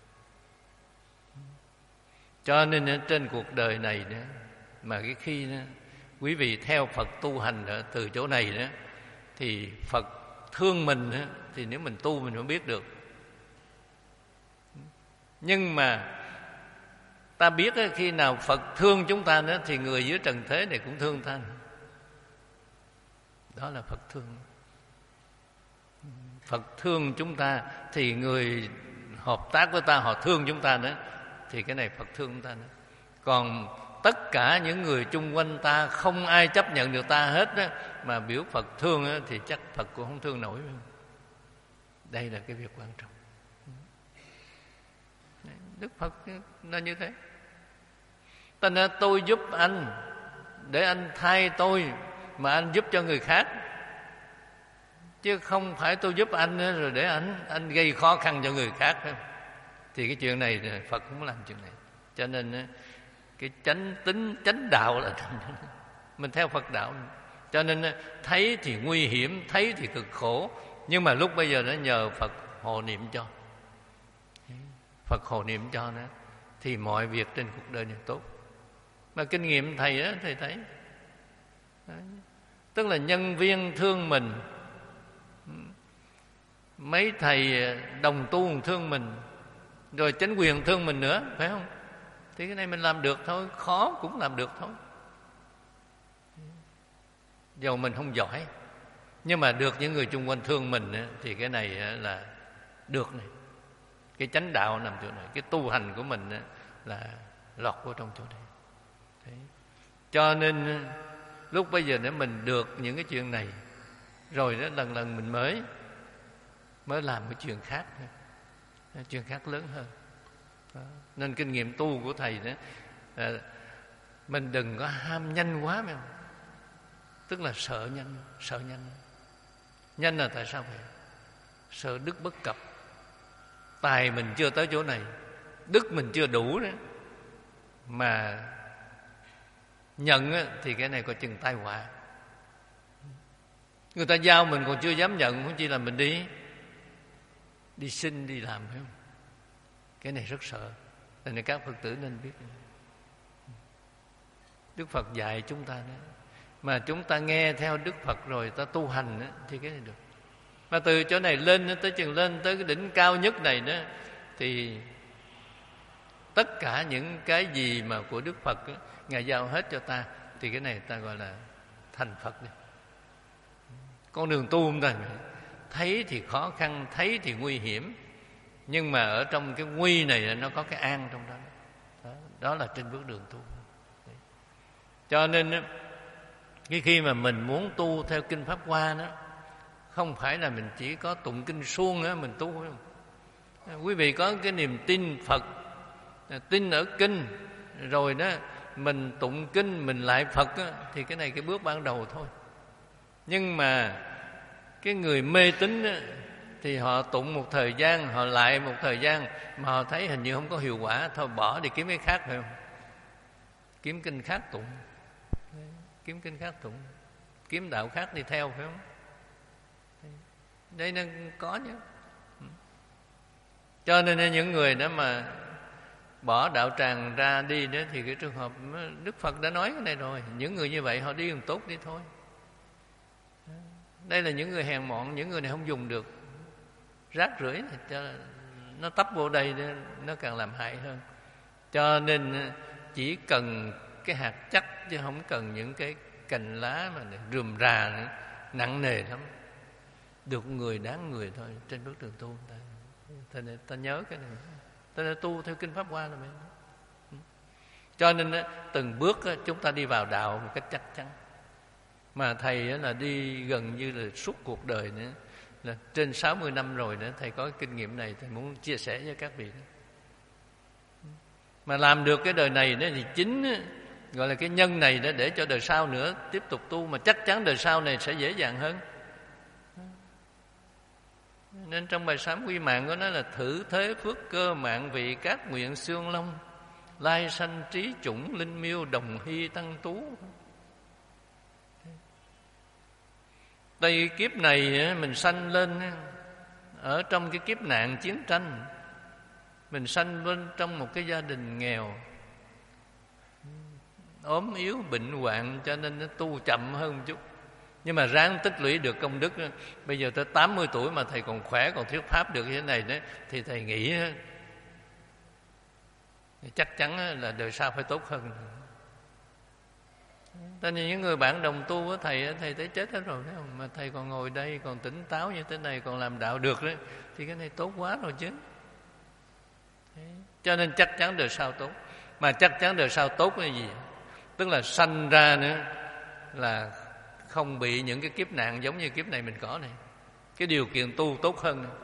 Cho nên trên cuộc đời này đó, mà cái khi đó, quý vị theo Phật tu hành đó, từ chỗ này đó, thì Phật thương mình đó, thì nếu mình tu mình mới biết được. Nhưng mà ta biết đó, khi nào Phật thương chúng ta đó, thì người dưới trần thế này cũng thương ta. Đó là Phật thương. Phật thương chúng ta thì người hợp tác với ta họ thương chúng ta nữa, thì cái này Phật thương chúng ta nữa. Còn tất cả những người chung quanh ta không ai chấp nhận được ta hết đó, mà biểu Phật thương đó, thì chắc Phật cũng không thương nổi. Đây là cái việc quan trọng. Đức Phật nó như thế. Ta nói tôi giúp anh để anh thay tôi, mà anh giúp cho người khác, chứ không phải tôi giúp anh rồi để anh anh gây khó khăn cho người khác. Thì cái chuyện này Phật không làm chuyện này. Cho nên cái chánh tính, chánh đạo là mình theo Phật đạo. Cho nên thấy thì nguy hiểm, thấy thì cực khổ, nhưng mà lúc bây giờ nó nhờ Phật hộ niệm cho, Phật hộ niệm cho nó, thì mọi việc trên cuộc đời này tốt. Mà kinh nghiệm thầy á, thầy thấy đấy. Tức là nhân viên thương mình, mấy thầy đồng tu thương mình, rồi chính quyền thương mình nữa, phải không? Thì cái này mình làm được thôi, khó cũng làm được thôi. Dầu mình không giỏi, nhưng mà được những người chung quanh thương mình, thì cái này là được này. Cái chánh đạo nằm chỗ này, cái tu hành của mình là lọt vào trong chỗ này. Đấy. Cho nên lúc bây giờ để mình được những cái chuyện này, rồi đó lần lần mình mới mới làm cái chuyện khác, chuyện khác lớn hơn. Đó. Nên kinh nghiệm tu của thầy đó, à, mình đừng có ham nhanh quá, phải không? Tức là sợ nhanh, sợ nhanh. Nhanh là tại sao vậy? Sợ đức bất cập. Tài mình chưa tới chỗ này, đức mình chưa đủ đó, mà nhận thì cái này có chừng tai họa. Người ta giao mình còn chưa dám nhận, không chỉ là mình đi đi xin đi làm, phải không? Cái này rất sợ. Nên là các Phật tử nên biết. Đức Phật dạy chúng ta đó, mà chúng ta nghe theo Đức Phật rồi ta tu hành đó, thì cái này được. Mà từ chỗ này lên tới chừng lên tới cái đỉnh cao nhất này đó, thì tất cả những cái gì mà của Đức Phật đó, Ngài giao hết cho ta, thì cái này ta gọi là thành Phật đi. Con đường tu không ta thấy thì khó khăn, thấy thì nguy hiểm, nhưng mà ở trong cái nguy này nó có cái an trong đó. Đó, đó là trên bước đường tu. Đấy. Cho nên cái khi mà mình muốn tu theo kinh Pháp Hoa đó, không phải là mình chỉ có tụng kinh suông đó mình tu, phải không? Quý vị có cái niềm tin Phật, tin ở kinh, rồi đó mình tụng kinh, mình lại Phật á, thì cái này cái bước ban đầu thôi. Nhưng mà cái người mê tín á, thì họ tụng một thời gian, họ lại một thời gian, mà họ thấy hình như không có hiệu quả, thôi bỏ đi kiếm cái khác, phải không? Kiếm kinh khác tụng, kiếm kinh khác tụng, kiếm đạo khác đi theo, phải không? Đây nó có nhé. Cho nên những người đó mà bỏ đạo tràng ra đi đó, thì cái trường hợp Đức Phật đã nói cái này rồi, những người như vậy họ đi làm tốt đi thôi. Đây là những người hèn mọn, những người này không dùng được, rác rưởi, cho nó tấp vô đây nó càng làm hại hơn. Cho nên chỉ cần cái hạt chắc, chứ không cần những cái cành lá mà rườm rà nữa, nặng nề lắm. Được người đáng người thôi trên bước đường tu. Ta, ta, ta nhớ cái này, ta đã tu theo kinh Pháp Hoa là vậy. Cho nên từng bước chúng ta đi vào đạo một cách chắc chắn. Mà thầy là đi gần như là suốt cuộc đời nữa, là trên sáu mươi năm rồi nữa, thầy có cái kinh nghiệm này, thầy muốn chia sẻ với các vị. Mà làm được cái đời này đó thì chính gọi là cái nhân này đó, để cho đời sau nữa tiếp tục tu, mà chắc chắn đời sau này sẽ dễ dàng hơn. Nên trong bài sám quy mạng có nói là thử thế phước cơ mạng vị các nguyện xương long, lai sanh trí chủng linh miêu đồng hy tăng tú. Tại kiếp này mình sanh lên ở trong cái kiếp nạn chiến tranh, mình sanh bên trong một cái gia đình nghèo, ốm yếu bệnh hoạn, cho nên nó tu chậm hơn một chút. Nhưng mà ráng tích lũy được công đức. Bây giờ tới tám mươi tuổi mà thầy còn khỏe, còn thuyết pháp được như thế này đó, thì thầy nghĩ chắc chắn là đời sau phải tốt hơn. Cho nên những người bạn đồng tu với thầy, thầy thấy chết hết rồi, thấy không? Mà thầy còn ngồi đây, còn tỉnh táo như thế này, còn làm đạo được đấy, thì cái này tốt quá rồi chứ. Cho nên chắc chắn đời sau tốt. Mà chắc chắn đời sau tốt là gì? Tức là sanh ra nữa là không bị những cái kiếp nạn giống như kiếp này mình có này. Cái điều kiện tu tốt hơn này.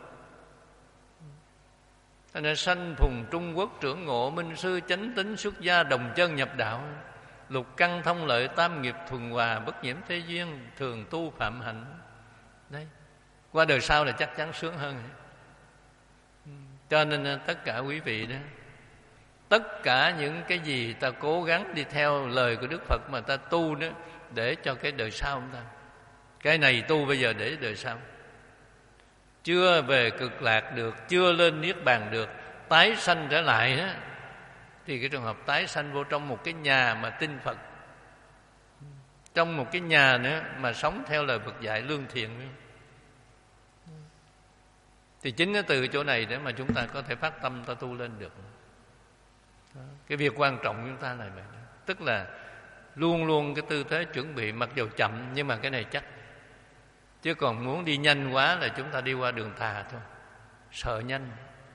Cho nên sanh phùng Trung Quốc trưởng ngộ, minh sư chánh tính xuất gia đồng chân nhập đạo, lục căn thông lợi tam nghiệp thuần hòa, bất nhiễm thế duyên thường tu phạm hạnh. Đấy, qua đời sau là chắc chắn sướng hơn. Cho nên tất cả quý vị đó, tất cả những cái gì ta cố gắng đi theo lời của Đức Phật mà ta tu đó, để cho cái đời sau chúng ta. Cái này tu bây giờ để đời sau. Chưa về cực lạc được, chưa lên niết bàn được, tái sanh trở lại đó, thì cái trường hợp tái sanh vô trong một cái nhà mà tin Phật, trong một cái nhà nữa mà sống theo lời Phật dạy lương thiện, thì chính cái từ chỗ này để mà chúng ta có thể phát tâm ta tu lên được. Cái việc quan trọng chúng ta là vậy. Tức là luôn luôn cái tư thế chuẩn bị, mặc dù chậm nhưng mà cái này chắc. Chứ còn muốn đi nhanh quá là chúng ta đi qua đường tà thôi, sợ nhanh.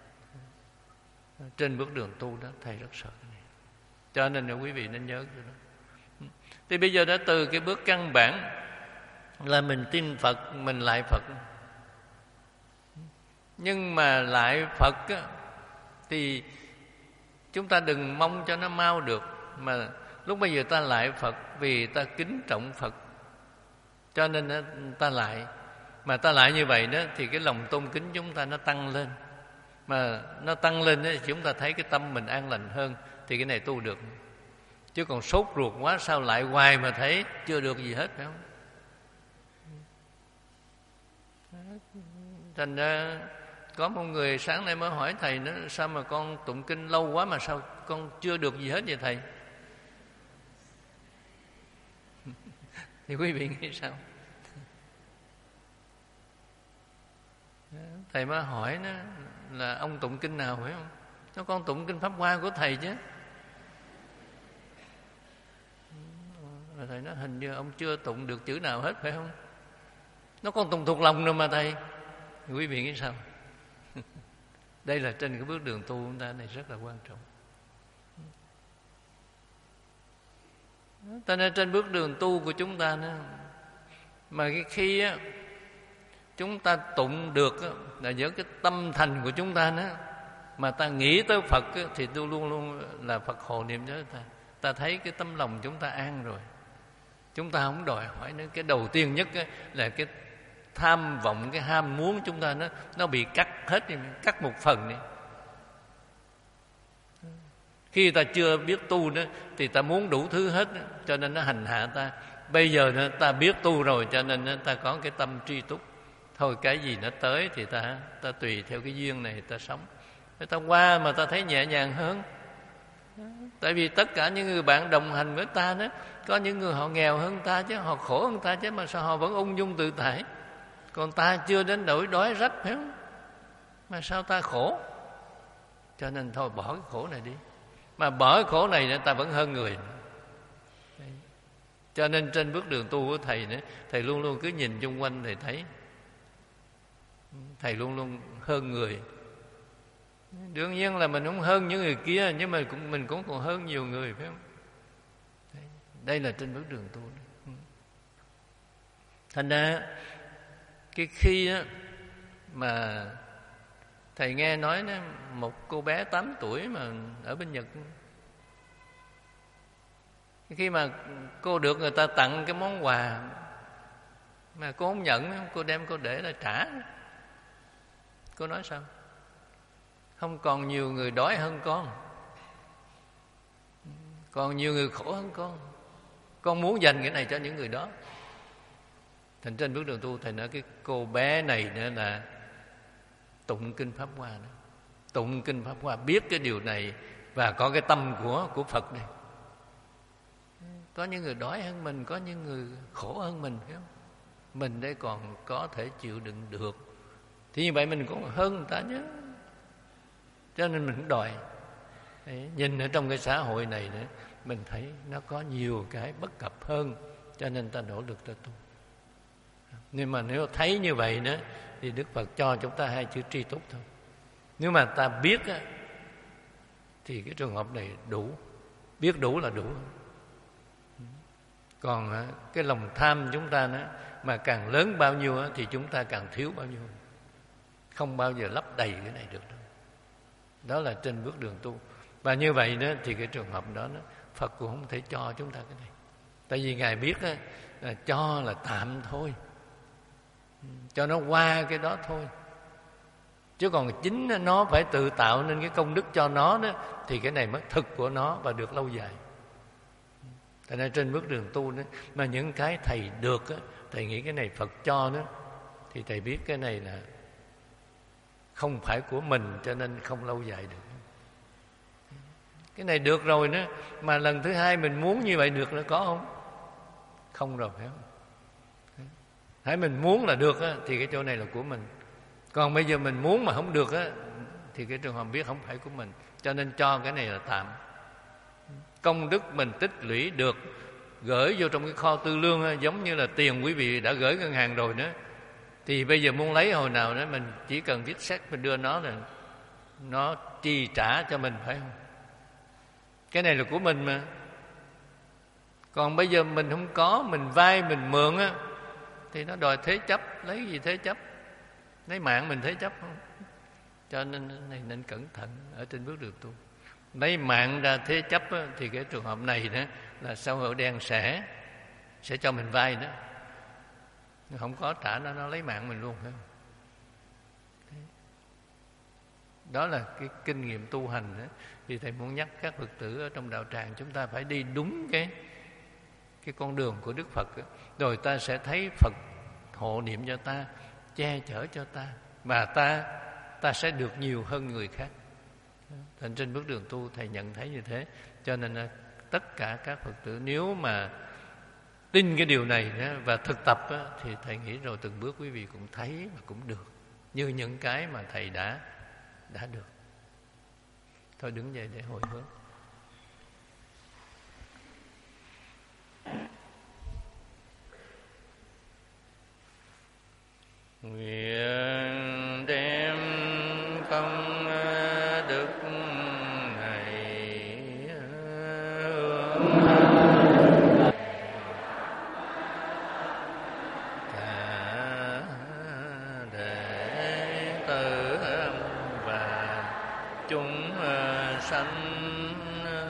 Trên bước đường tu đó thầy rất sợ cái này. Cho nên là quý vị nên nhớ cái đó. Thì bây giờ đã từ cái bước căn bản là mình tin Phật, mình lại Phật. Nhưng mà lại Phật á, thì chúng ta đừng mong cho nó mau được. Mà lúc bây giờ ta lại Phật vì ta kính trọng Phật, cho nên ta lại. Mà ta lại như vậy đó, thì cái lòng tôn kính chúng ta nó tăng lên. Mà nó tăng lên đó, chúng ta thấy cái tâm mình an lành hơn, thì cái này tu được. Chứ còn sốt ruột quá, sao lại hoài mà thấy chưa được gì hết, phải không? Thành ra có một người sáng nay mới hỏi thầy nữa, sao mà con tụng kinh lâu quá mà sao con chưa được gì hết vậy thầy? Thì quý vị nghĩ sao? Thầy mới hỏi nó là ông tụng kinh nào, phải không? Nó con tụng kinh Pháp Hoa của thầy chứ. Rồi thầy nói hình như ông chưa tụng được chữ nào hết, phải không? Nó con tụng thuộc lòng rồi mà thầy. Quý vị nghĩ sao? Đây là trên cái bước đường tu chúng ta này rất là quan trọng. Cho nên trên bước đường tu của chúng ta nữa, mà cái khi á, chúng ta tụng được á, là giữa cái tâm thành của chúng ta nữa, Mà ta nghĩ tới Phật thì tôi luôn luôn là Phật hộ niệm cho ta. Ta thấy cái tấm lòng chúng ta an rồi, chúng ta không đòi hỏi nữa. Cái đầu tiên nhất là cái tham vọng, cái ham muốn chúng ta nó nó bị cắt hết đi, cắt một phần đi. Khi ta chưa biết tu đó thì ta muốn đủ thứ hết, cho nên nó hành hạ ta. Bây giờ nó, ta biết tu rồi, cho nên ta có cái tâm tri túc. Thôi cái gì nó tới thì ta ta tùy theo cái duyên này ta sống. Ta qua mà ta thấy nhẹ nhàng hơn. Tại vì tất cả những người bạn đồng hành với ta đó, có những người họ nghèo hơn ta chứ, họ khổ hơn ta chứ, mà sao họ vẫn ung dung tự tại. Còn ta chưa đến nỗi đói rách, phải không? Mà sao ta khổ? Cho nên thôi bỏ cái khổ này đi. Mà bỏ cái khổ này ta vẫn hơn người. Đấy. Cho nên trên bước đường tu của Thầy nữa, Thầy luôn luôn cứ nhìn chung quanh Thầy thấy Thầy luôn luôn hơn người. Đương nhiên là mình không hơn những người kia, nhưng mà cũng, mình cũng còn hơn nhiều người, phải không? Đấy. Đây là trên bước đường tu. Thành ra cái khi đó, mà Thầy nghe nói đó, một cô bé tám tuổi mà ở bên Nhật, khi mà cô được người ta tặng cái món quà mà cô không nhận, cô đem cô để là trả. Cô nói sao? Không còn nhiều người đói hơn con, còn nhiều người khổ hơn con. Con muốn dành cái này cho những người đó. Thành trên bước đường tu, Thầy nói cái cô bé này nữa là tụng kinh Pháp Hoa đó. Tụng kinh Pháp Hoa biết cái điều này và có cái tâm của của Phật này. Có những người đói hơn mình, có những người khổ hơn mình, phải không? Mình đây còn có thể chịu đựng được, thì như vậy mình cũng hơn người ta nhé. Cho nên mình cũng đòi. Đấy, nhìn ở trong cái xã hội này nữa, mình thấy nó có nhiều cái bất cập hơn, cho nên ta nỗ lực ta tu. Nhưng mà nếu thấy như vậy nữa thì Đức Phật cho chúng ta hai chữ tri túc thôi. Nếu mà ta biết á, thì cái trường hợp này đủ. Biết đủ là đủ. Còn cái lòng tham chúng ta nữa, mà càng lớn bao nhiêu á, thì chúng ta càng thiếu bao nhiêu. Không bao giờ lấp đầy cái này được đâu. Đó là trên bước đường tu. Và như vậy đó thì cái trường hợp đó, đó Phật cũng không thể cho chúng ta cái này. Tại vì Ngài biết á, là cho là tạm thôi, cho nó qua cái đó thôi. Chứ còn chính nó phải tự tạo nên cái công đức cho nó đó, thì cái này mới thực của nó và được lâu dài. Tại nên trên bước đường tu đó, mà những cái Thầy được á, Thầy nghĩ cái này Phật cho đó, thì Thầy biết cái này là không phải của mình, cho nên không lâu dài được. Cái này được rồi đó, mà lần thứ hai mình muốn như vậy được nữa có không? Không rồi, phải không? Hãy mình muốn là được á, thì cái chỗ này là của mình. Còn bây giờ mình muốn mà không được á, thì cái trường hợp biết không phải của mình, cho nên cho cái này là tạm. Công đức mình tích lũy được, gửi vô trong cái kho tư lương á, giống như là tiền quý vị đã gửi ngân hàng rồi nữa, thì bây giờ muốn lấy hồi nào đó, mình chỉ cần viết séc mình đưa nó là nó chi trả cho mình, phải không? Cái này là của mình mà. Còn bây giờ mình không có, mình vay mình mượn á, thì nó đòi thế chấp. Lấy gì thế chấp? Lấy mạng mình thế chấp không? Cho nên này nên cẩn thận ở trên bước đường tu. Lấy mạng ra thế chấp á, thì cái trường hợp này đó là xã hội đen sẽ sẽ cho mình vay đó. Không có trả nó, nó lấy mạng mình luôn, phải không? Đó là cái kinh nghiệm tu hành đó. Thì Thầy muốn nhắc các Phật tử ở trong đạo tràng, chúng ta phải đi đúng cái cái con đường của Đức Phật đó. Rồi ta sẽ thấy Phật hộ niệm cho ta, che chở cho ta, và ta ta sẽ được nhiều hơn người khác. Thành trên bước đường tu Thầy nhận thấy như thế. Cho nên tất cả các Phật tử nếu mà tin cái điều này đó, và thực tập đó, thì Thầy nghĩ rồi từng bước quý vị cũng thấy và cũng được như những cái mà Thầy đã đã được. Thôi đứng dậy để hồi hướng. Nguyện đem công đức này hướng cả đệ tử và chúng chúng sanh